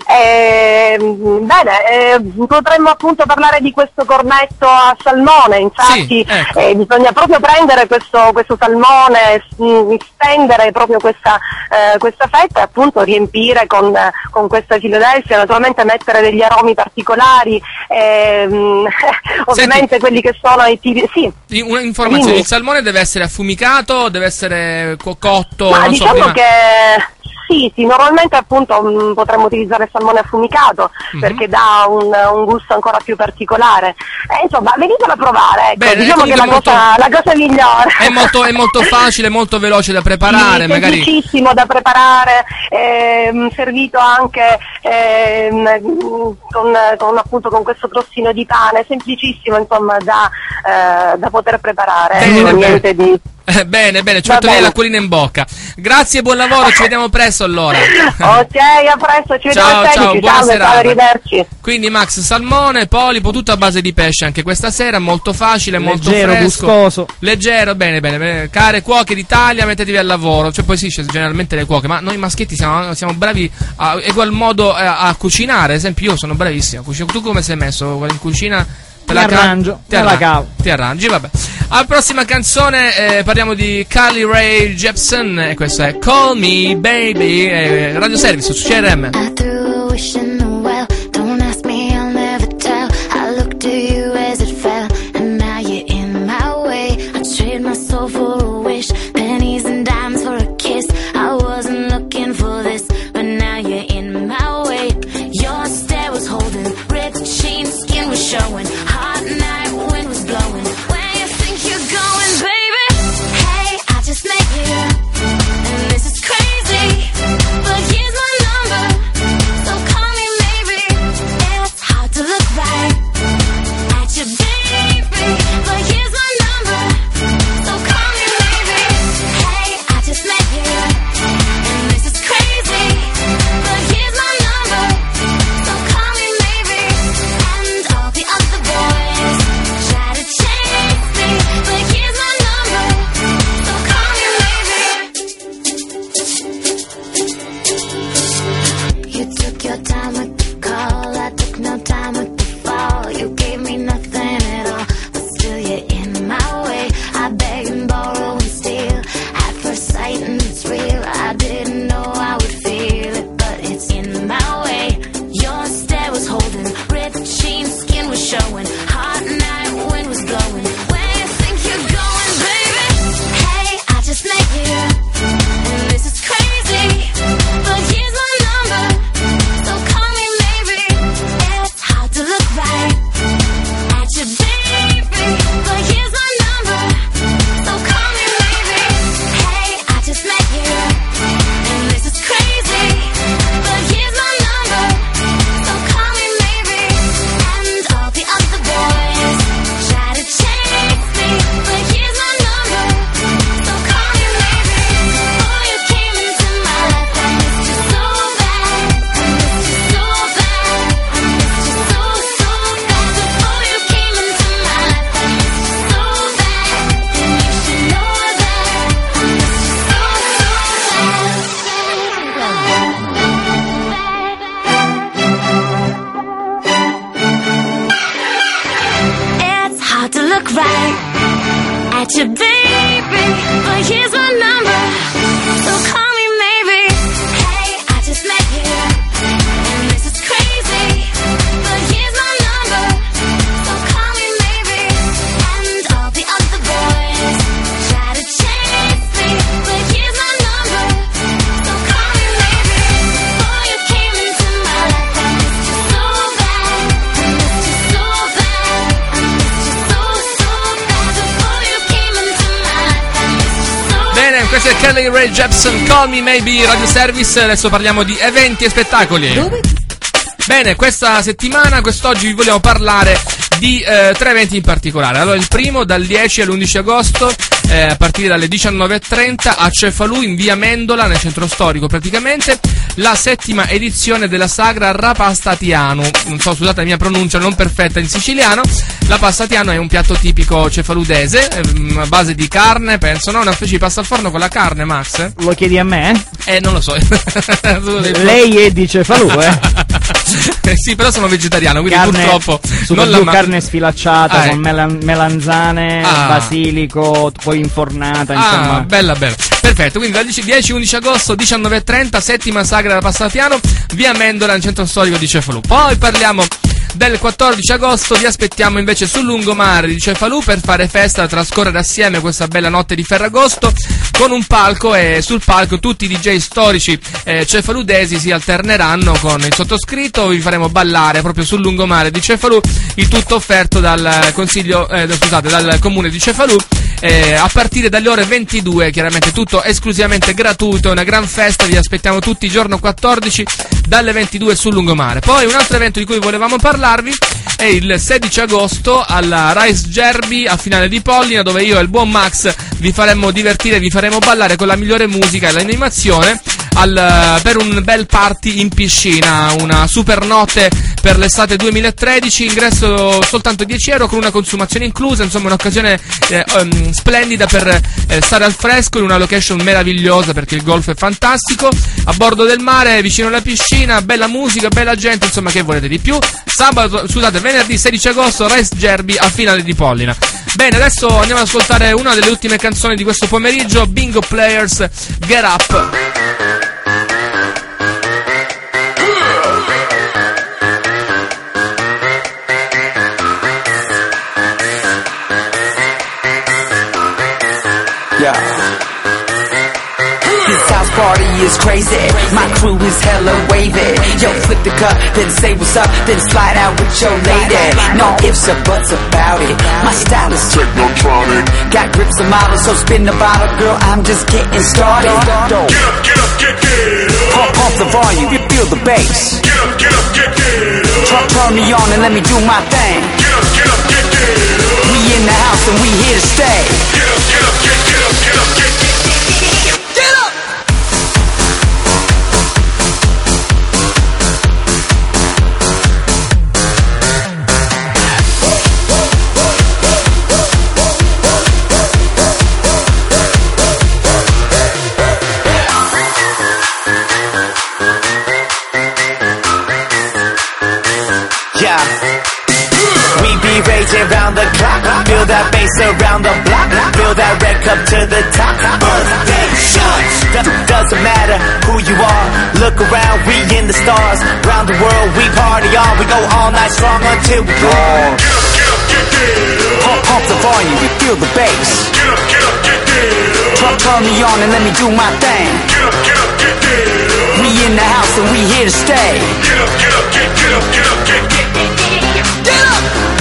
Eh, bene, eh, potremmo appunto parlare di questo cornetto a salmone, infatti Sì, ecco. eh, bisogna proprio prendere questo, questo salmone, mh, stendere proprio questa, eh, questa fetta e appunto riempire con, con questa Philadelphia, naturalmente mettere degli aromi particolari, ehm, ovviamente quelli che sono i tipi... Sì. Un'informazione, Quindi- il salmone deve essere affumicato, deve essere co- cotto, Ma non diciamo so prima. che sì, sì, normalmente appunto mh, potremmo utilizzare il salmone affumicato Mhm. perché dà un, un gusto ancora più particolare. Eh, insomma, venitela a provare, ecco. Bene, diciamo che è la comunque cosa, la cosa migliore. È molto, è molto facile, molto veloce da preparare, Sì, magari. semplicissimo da preparare, ehm, servito anche ehm, con, con appunto con questo crostino di pane, semplicissimo insomma da, eh, da poter preparare. Bene, ecco, bene. niente di... Eh, bene, bene, ci Va metto lei bene. l'acquolina in bocca. Grazie, buon lavoro, ci vediamo presto allora. Ok, a presto, ci vediamo Ciao, a ciao, sedici, buona salve, serata. ciao, arrivederci. Quindi Max, salmone, polipo, tutto a base di pesce anche questa sera, molto facile, molto Leggero, fresco. gustoso. Leggero, bene, bene, bene. Care cuoche d'Italia, mettetevi al lavoro. Cioè poi sì, c'è generalmente le cuoche, ma noi maschietti siamo, siamo bravi a egual modo a, a cucinare. Ad esempio io sono bravissimo a cucinare. Tu come sei messo in cucina? Te Mi la ca- arrangio, ti me la arrangi, cavo. ti arrangi, vabbè. Alla prossima canzone eh, parliamo di Carly Rae Jepsen e questo è Call Me Baby, eh, Radio Service su C R M. I threw a wish in the well. Don't ask me, I'll never tell. I looked to you as it fell, and now you're in my way. I trade my soul for a wish, pennies and dimes for a kiss. I wasn't looking for this, but now you're in my way. Your stare was holding, ripped jeans, skin was showing. Hot night, wind was blowing. Where you think you're going, baby? Hey, I just met you, and this is crazy. But here's my number, so call me maybe. It's hard to look right at you, baby. But here's my number, so call me maybe. Hey, I just met you, and this is crazy. But here's my number, so call me maybe. And all the other boys try to chase me, but here's my number, so call me maybe. You took your time with the call, I took no time with the fall. You gave me nothing at all, but still you're in my way. I beg and borrow and steal at first sight, and it's real. I didn't know I would feel it, but it's in my way. Your stare was holding, ripped jeans, skin was showing. Hot night, wind was blowing. Where you think you're going, baby? Hey, I just met you, and this is crazy. But here's my number, so call me maybe. It's hard to look right at you, baby. But here's my number, so call me maybe. Hey, I just met you, and this is crazy. But here's my number, so call me maybe. And all the other boys try to chase me, but here's my number, so call me maybe. Before you came into my life, I missed you so bad. I missed you so bad. I missed you so, so bad. Before you came into my life, I missed you so bad. And you should know that. I missed you so, it's hard to look right at you, baby. But here's my number, so call me maybe. Hey, I just met you, and this is crazy. But here's my number, so call me maybe. And all the other boys try to chase me, but here's my number, so call me maybe. Before you came into my life, I missed you so bad. I missed you so bad. I missed you so, so bad. Before you came into my life, I missed you so bad. Bene, questo è Carly Rae Jepsen, Call Me Maybe, Radio Service. Adesso parliamo di eventi e spettacoli. Bene, questa settimana, quest'oggi vi vogliamo parlare di eh, tre eventi in particolare. Allora, il primo dal dieci all'undici agosto, eh, a partire dalle diciannove e trenta a Cefalù, in via Mendola, nel centro storico praticamente, la settima edizione della sagra Rapastatiano. Non so, scusate la mia pronuncia non perfetta in siciliano. La pastatiano è un piatto tipico cefaludese, ehm, a base di carne, penso, no? Una specie di pasta al forno con la carne, Max? Lo chiedi a me? Eh, non lo so. Lei è di Cefalù, eh? Eh sì, però sono vegetariano, quindi Carne, purtroppo super non la blu, ma- carne sfilacciata Ah, eh. con melan- melanzane, Ah. basilico, poi infornata, insomma. Ah, bella bella. Perfetto, quindi dal dieci undici agosto, diciannove e trenta, settima sagra da Passatiano, via Mendola, nel centro storico di Cefalù. Poi parliamo del quattordici agosto, vi aspettiamo invece sul lungomare di Cefalù per fare festa, da trascorrere assieme questa bella notte di Ferragosto con un palco, e sul palco tutti i D J storici eh, cefaludesi si alterneranno con il sottoscritto, vi faremo ballare proprio sul lungomare di Cefalù, il tutto offerto dal consiglio, eh, scusate, dal comune di Cefalù. Eh, a partire dalle ore ventidue, chiaramente tutto esclusivamente gratuito, una gran festa, vi aspettiamo tutti giorno quattordici dalle ventidue sul lungomare. Poi un altro evento di cui volevamo parlarvi è il sedici agosto alla Rice Gerbi a Finale di Pollina, dove io e il buon Max vi faremo divertire, vi faremo ballare con la migliore musica e l'animazione al, per un bel party in piscina, una super notte per l'estate duemilatredici, ingresso soltanto dieci euro con una consumazione inclusa, insomma un'occasione eh, um, splendida per eh, stare al fresco in una location meravigliosa, perché il golf è fantastico, a bordo del mare, vicino alla piscina, bella musica, bella gente, insomma che volete di più. Sabato, scusate, venerdì sedici agosto, Rice Gerbi a Finale di Pollina. Bene, adesso andiamo ad ascoltare una delle ultime canzoni di questo pomeriggio, Bingo Players, Get Up. This house party is crazy, my crew is hella wavy. Yo, flip the cup, then say what's up, then slide out with your lady. No ifs or buts about it, my style is technotronic. Got grips and models, so spin the bottle, girl, I'm just getting started. Get up, get up, get, get up. Pump, pump the volume, you feel the bass. Get up, get up, get, get up. Turn, turn me on and let me do my thing. Get up, get up, get, get up. We in the house and we here to stay. Get up, get up, get, get up, get up, get, get, get, get, get, get up. Raging round the clock, feel that bass around the block, feel that red cup to the top. Birthday shots, Do- doesn't matter who you are. Look around, we in the stars. Round the world, we party on. We go all night strong until we draw. Pump, pump the volume, we feel the bass. Turn, turn me on and let me do my thing. We in the house and we here to stay. Get up, get up, get, get up, get up, get, get, get, get, get up.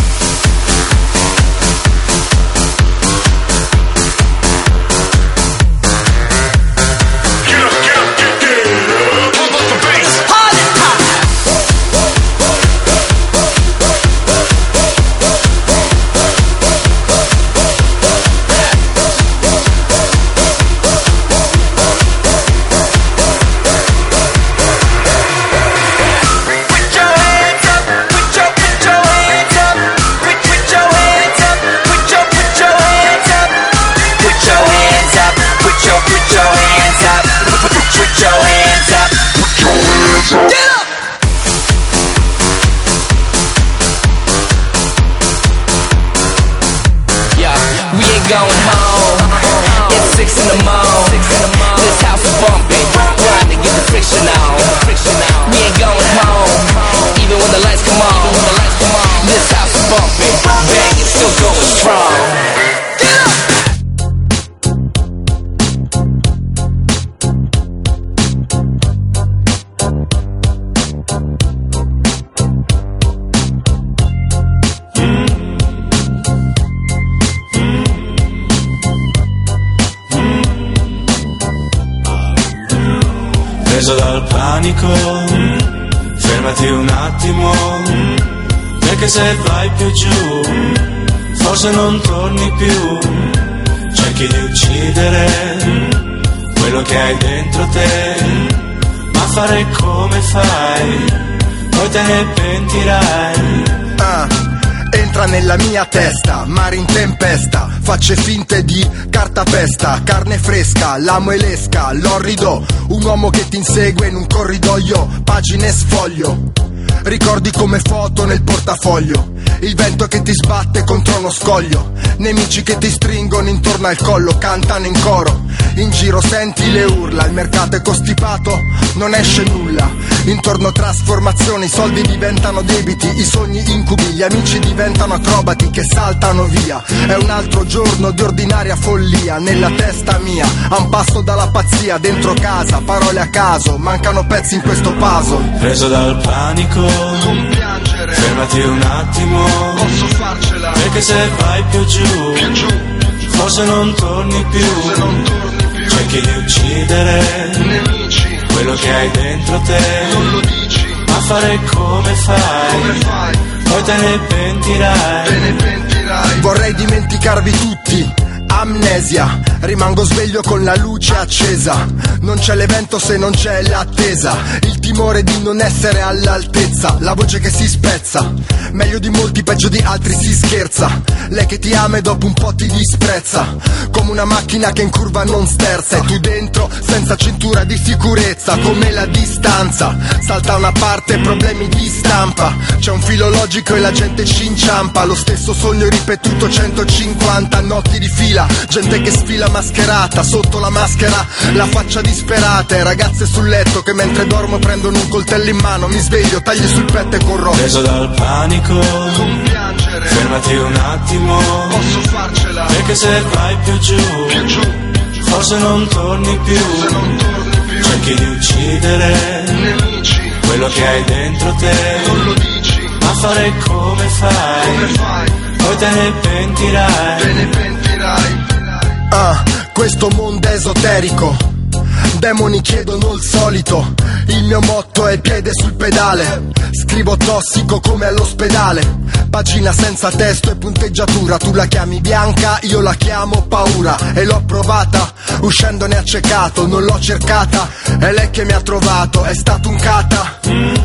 Preso dal panico, fermati un attimo, perché se vai più giù, forse non torni più. Cerchi di uccidere quello che hai dentro te, ma fare come fai, poi te ne pentirai. Ah, entra nella mia testa, mare in tempesta, facce finte di cartapesta, carne fresca, l'amo e l'esca, l'orrido, un uomo che ti insegue in un corridoio, pagine sfoglio. ricordi come foto nel portafoglio, il vento che ti sbatte contro uno scoglio, nemici che ti stringono intorno al collo, cantano in coro, in giro senti le urla, il mercato è costipato, non esce nulla, intorno trasformazioni, i soldi diventano debiti, i sogni incubi, gli amici diventano acrobati che saltano via, è un altro giorno di ordinaria follia, nella testa mia, a un passo dalla pazzia, dentro casa, parole a caso, mancano pezzi in questo puzzle. Preso dal panico, non piangere, fermati un attimo, posso farcela, perché se vai più giù, più giù, forse non torni più, se non torni più, cerchi di uccidere nemici, quello che hai dentro te, non lo dici, ma fare come fai, come fai, poi te ne pentirai, te ne pentirai. Vorrei dimenticarvi tutti, amnesia, rimango sveglio con la luce accesa, non c'è l'evento se non c'è l'attesa, il timore di non essere all'altezza, la voce che si spezza, meglio di molti, peggio di altri si scherza, lei che ti ama e dopo un po' ti disprezza, come una macchina che in curva non sterza, e tu dentro senza cintura di sicurezza, come la distanza, salta una parte, problemi di stampa, c'è un filo logico e la gente ci inciampa, lo stesso sogno ripetuto centocinquanta notti di fila, gente che sfila mascherata, sotto la maschera la faccia disperata, e ragazze sul letto che mentre dormo prendono un coltello in mano, mi sveglio, tagli sul petto e corro. Preso dal panico, non piangere, fermati un attimo, posso farcela, perché se vai più giù, più giù, forse non torni più, se non torni più, cerchi di uccidere nemici, quello che hai dentro te, non lo dici, ma fare come fai, come fai, poi te ne pentirai, te ne pentirai. Ah, questo mondo è esoterico, demoni chiedono il solito, il mio motto è piede sul pedale, scrivo tossico come all'ospedale, pagina senza testo e punteggiatura, tu la chiami bianca, io la chiamo paura, e l'ho provata, uscendone accecato, non l'ho cercata, è lei che mi ha trovato, è stato un cata,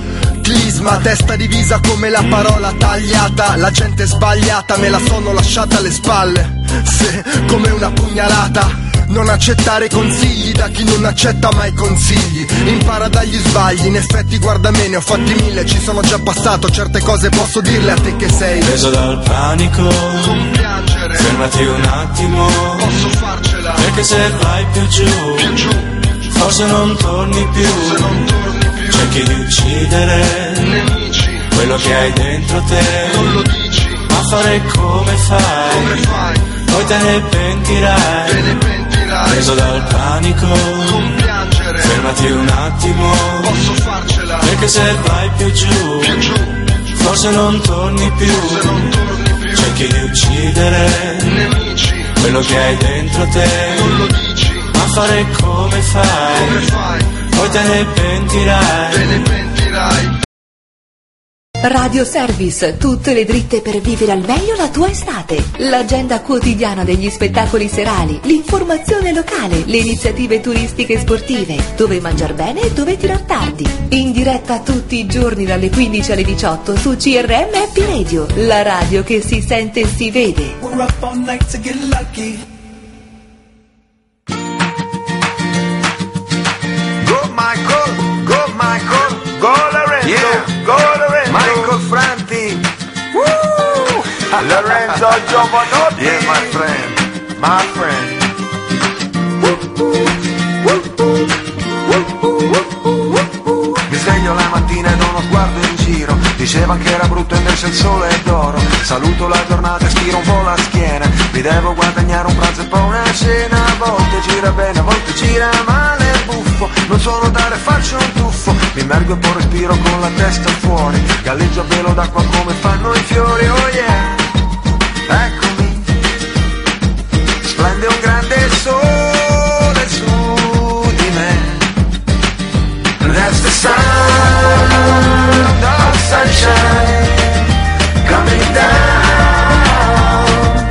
clisma, testa divisa come la parola tagliata, la gente sbagliata me la sono lasciata alle spalle, se come una pugnalata. Non accettare consigli da chi non accetta mai consigli, impara dagli sbagli, in effetti guarda me, ne ho fatti mille, ci sono già passato, certe cose posso dirle a te che sei preso dal panico, non piangere, fermati un attimo, posso farcela, perché se vai più giù, più giù, forse non torni più, se non torni più, cerchi di uccidere nemici, quello che hai dentro te, non lo dici, ma fare come fai, come fai, poi te ne pentirai, te ne pentirai. Preso dal panico, non piangere, fermati un attimo, posso farcela, perché se vai più giù, più giù, forse non torni più, se non torni più, cerchi di uccidere nemici, quello che hai dentro te, non lo dici, ma fare come fai, come fai, poi te ne pentirai, te ne pentirai. Radio Service, tutte le dritte per vivere al meglio la tua estate. L'agenda quotidiana degli spettacoli serali, l'informazione locale, le iniziative turistiche e sportive, dove mangiar bene e dove tirar tardi. In diretta tutti i giorni dalle quindici alle diciotto su C R M Happy Radio, la radio che si sente e si vede. We're up all night to get lucky. Go Michael, go Michael, go Lorenzo, yeah. Go Lorenzo, Michael Franti, woo! Lorenzo Giovanotti, yeah my friend, my friend. Mi sveglio la mattina ed ho uno sguardo in giro, dicevano che era brutto invece il sole è d'oro, saluto la giornata e stiro un po' la schiena, mi devo guadagnare un pranzo e poi una cena, a volte gira bene, a volte gira male, buffo, non so nuotare, faccio un tuffo, mi immergo e poi respiro con la testa fuori, galleggio a velo d'acqua come fanno i fiori, oh yeah, eccomi, splende un grande sole su di me, that's the sound of sunshine coming down,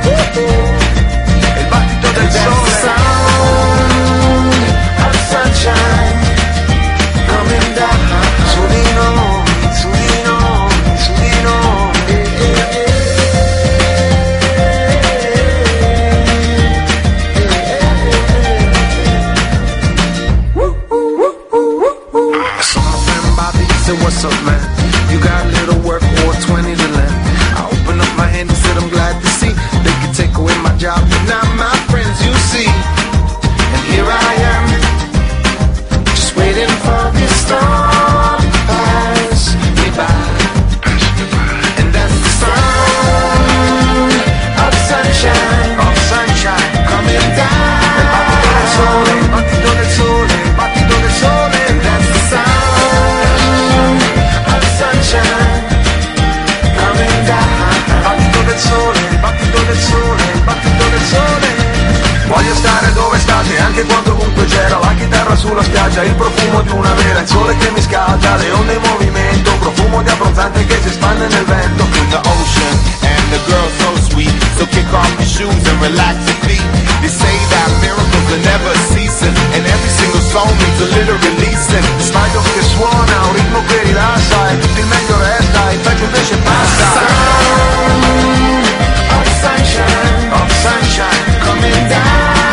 il battito del sole, sound of sunshine coming down, su di noi, su di noi, su di noi. del sole, il battito del sole. Voglio stare dove state, anche quando ovunque c'era la chitarra sulla spiaggia, il profumo di una vera, il sole che mi scalda, le onde in movimento, profumo di abbronzante che si spande nel vento. In the ocean, and the girl so sweet, so kick off your shoes and relax your feet. They say that miracles are never ceasing, and every single song needs a little releasing. Sbaglio che suona, un ritmo che rilassa, e tutto il meglio resta, il peggio invece passa. Sound of sunshine, of sunshine, coming down.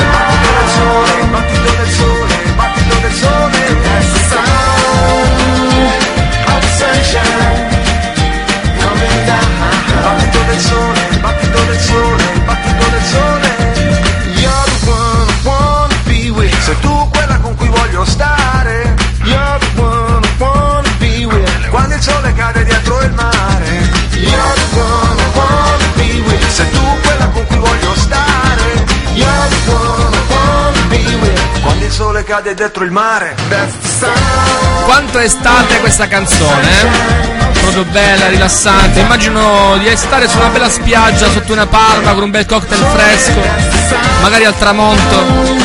Il battito del sole, il battito del sole, il battito del sole. That's the sound of sunshine, coming down. Il battito del sole, il battito del sole, il battito del sole. You're the one I wanna be with. Sei tu quella con cui voglio stare. You're the one I wanna be with. Quando il sole cade dietro il mare. You're the one I wanna be with. Sei tu quella con cui voglio stare. You're the one I wanna be with. Quando il sole cade dietro il mare. That's the sound. Quanto è estate questa canzone, eh? Proprio bella, rilassante. Immagino di stare su una bella spiaggia sotto una palma con un bel cocktail fresco, magari al tramonto.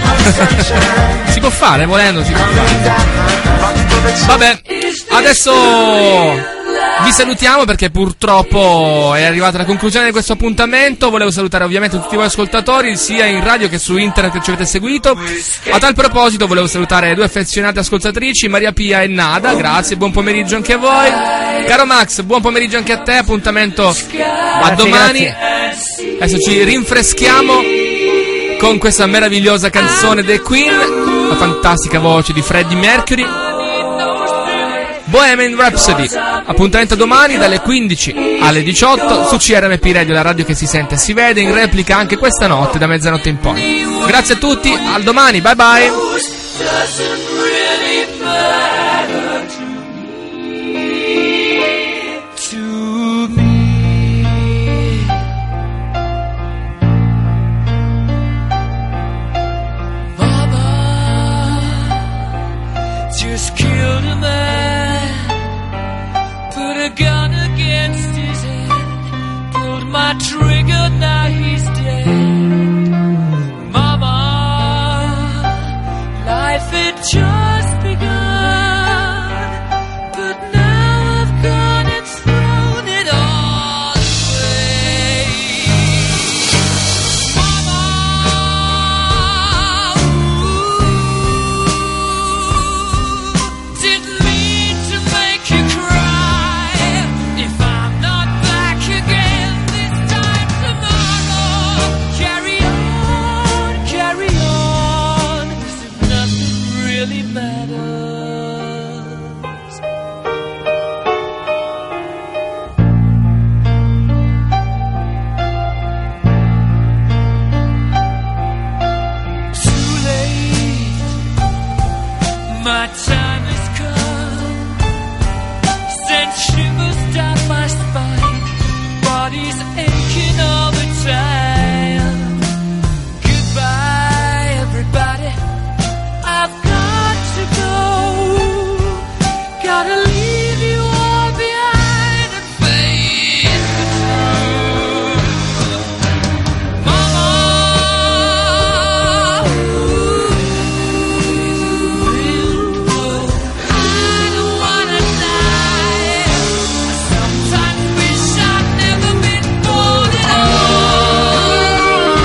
Si può fare, volendo, si può fare. Vabbè, adesso vi salutiamo perché purtroppo è arrivata la conclusione di questo appuntamento. Volevo salutare ovviamente tutti voi ascoltatori, sia in radio che su internet che ci avete seguito. A tal proposito volevo salutare due affezionate ascoltatrici, Maria Pia e Nada. Grazie, buon pomeriggio anche a voi. Caro Max, buon pomeriggio anche a te. Appuntamento a domani. Grazie. Adesso ci rinfreschiamo con questa meravigliosa canzone dei Queen, la fantastica voce di Freddie Mercury, Bohemian Rhapsody. Appuntamento domani dalle quindici alle diciotto su C R M P Radio, la radio che si sente e si vede, in replica anche questa notte da mezzanotte in poi. Grazie a tutti, al domani, bye bye. Just killed a man, put a gun against his head, pulled my trigger, now he's dead. Mama, life had just begun, but now I've gone and thrown it all away. Mama, didn't mean to make you cry. If I'm not back again this time tomorrow, carry on, carry on, as if nothing really matters. Too late, my time has come. Sent shivers down my spine, body's aching all the time. Goodbye, everybody, I've got to go. Gotta leave you all behind and face the truth. Mama, I don't wanna die. I sometimes wish I'd never been born at all.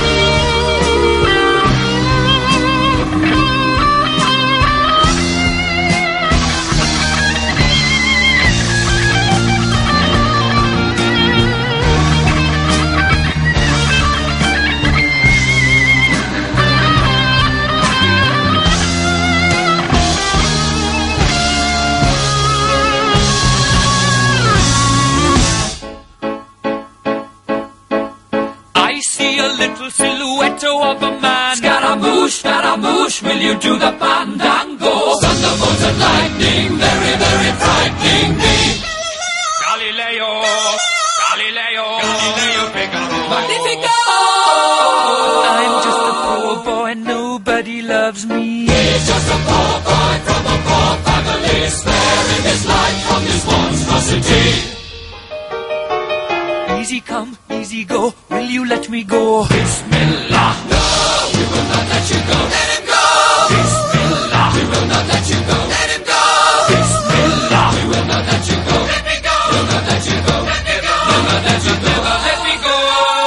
I see a little silhouette of a man. Scaramouche, Scaramouche, will you do the fandango? Thunderbolt and lightning, very, very frightening me. Galileo, Galileo, Galileo Figaro. Magnifico! I'm just a poor boy, nobody loves me. He's just a poor boy from a poor family, sparing his life from this monstrosity. Easy come, easy go, will you let me go? Bismillah. No, we will not let you go. Let him go. Bismillah. We will not let you go. Let him go. Bismillah. We will not let you go. Let me go. We'll not let you go. Let me go. We'll not let you go. Let me go.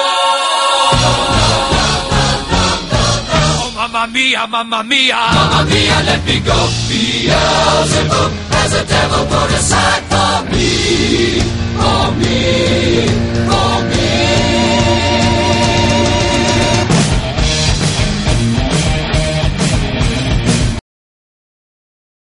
Oh, mamma mia, mamma mia. Mamma mia, let me go. Beelzebub has a devil put a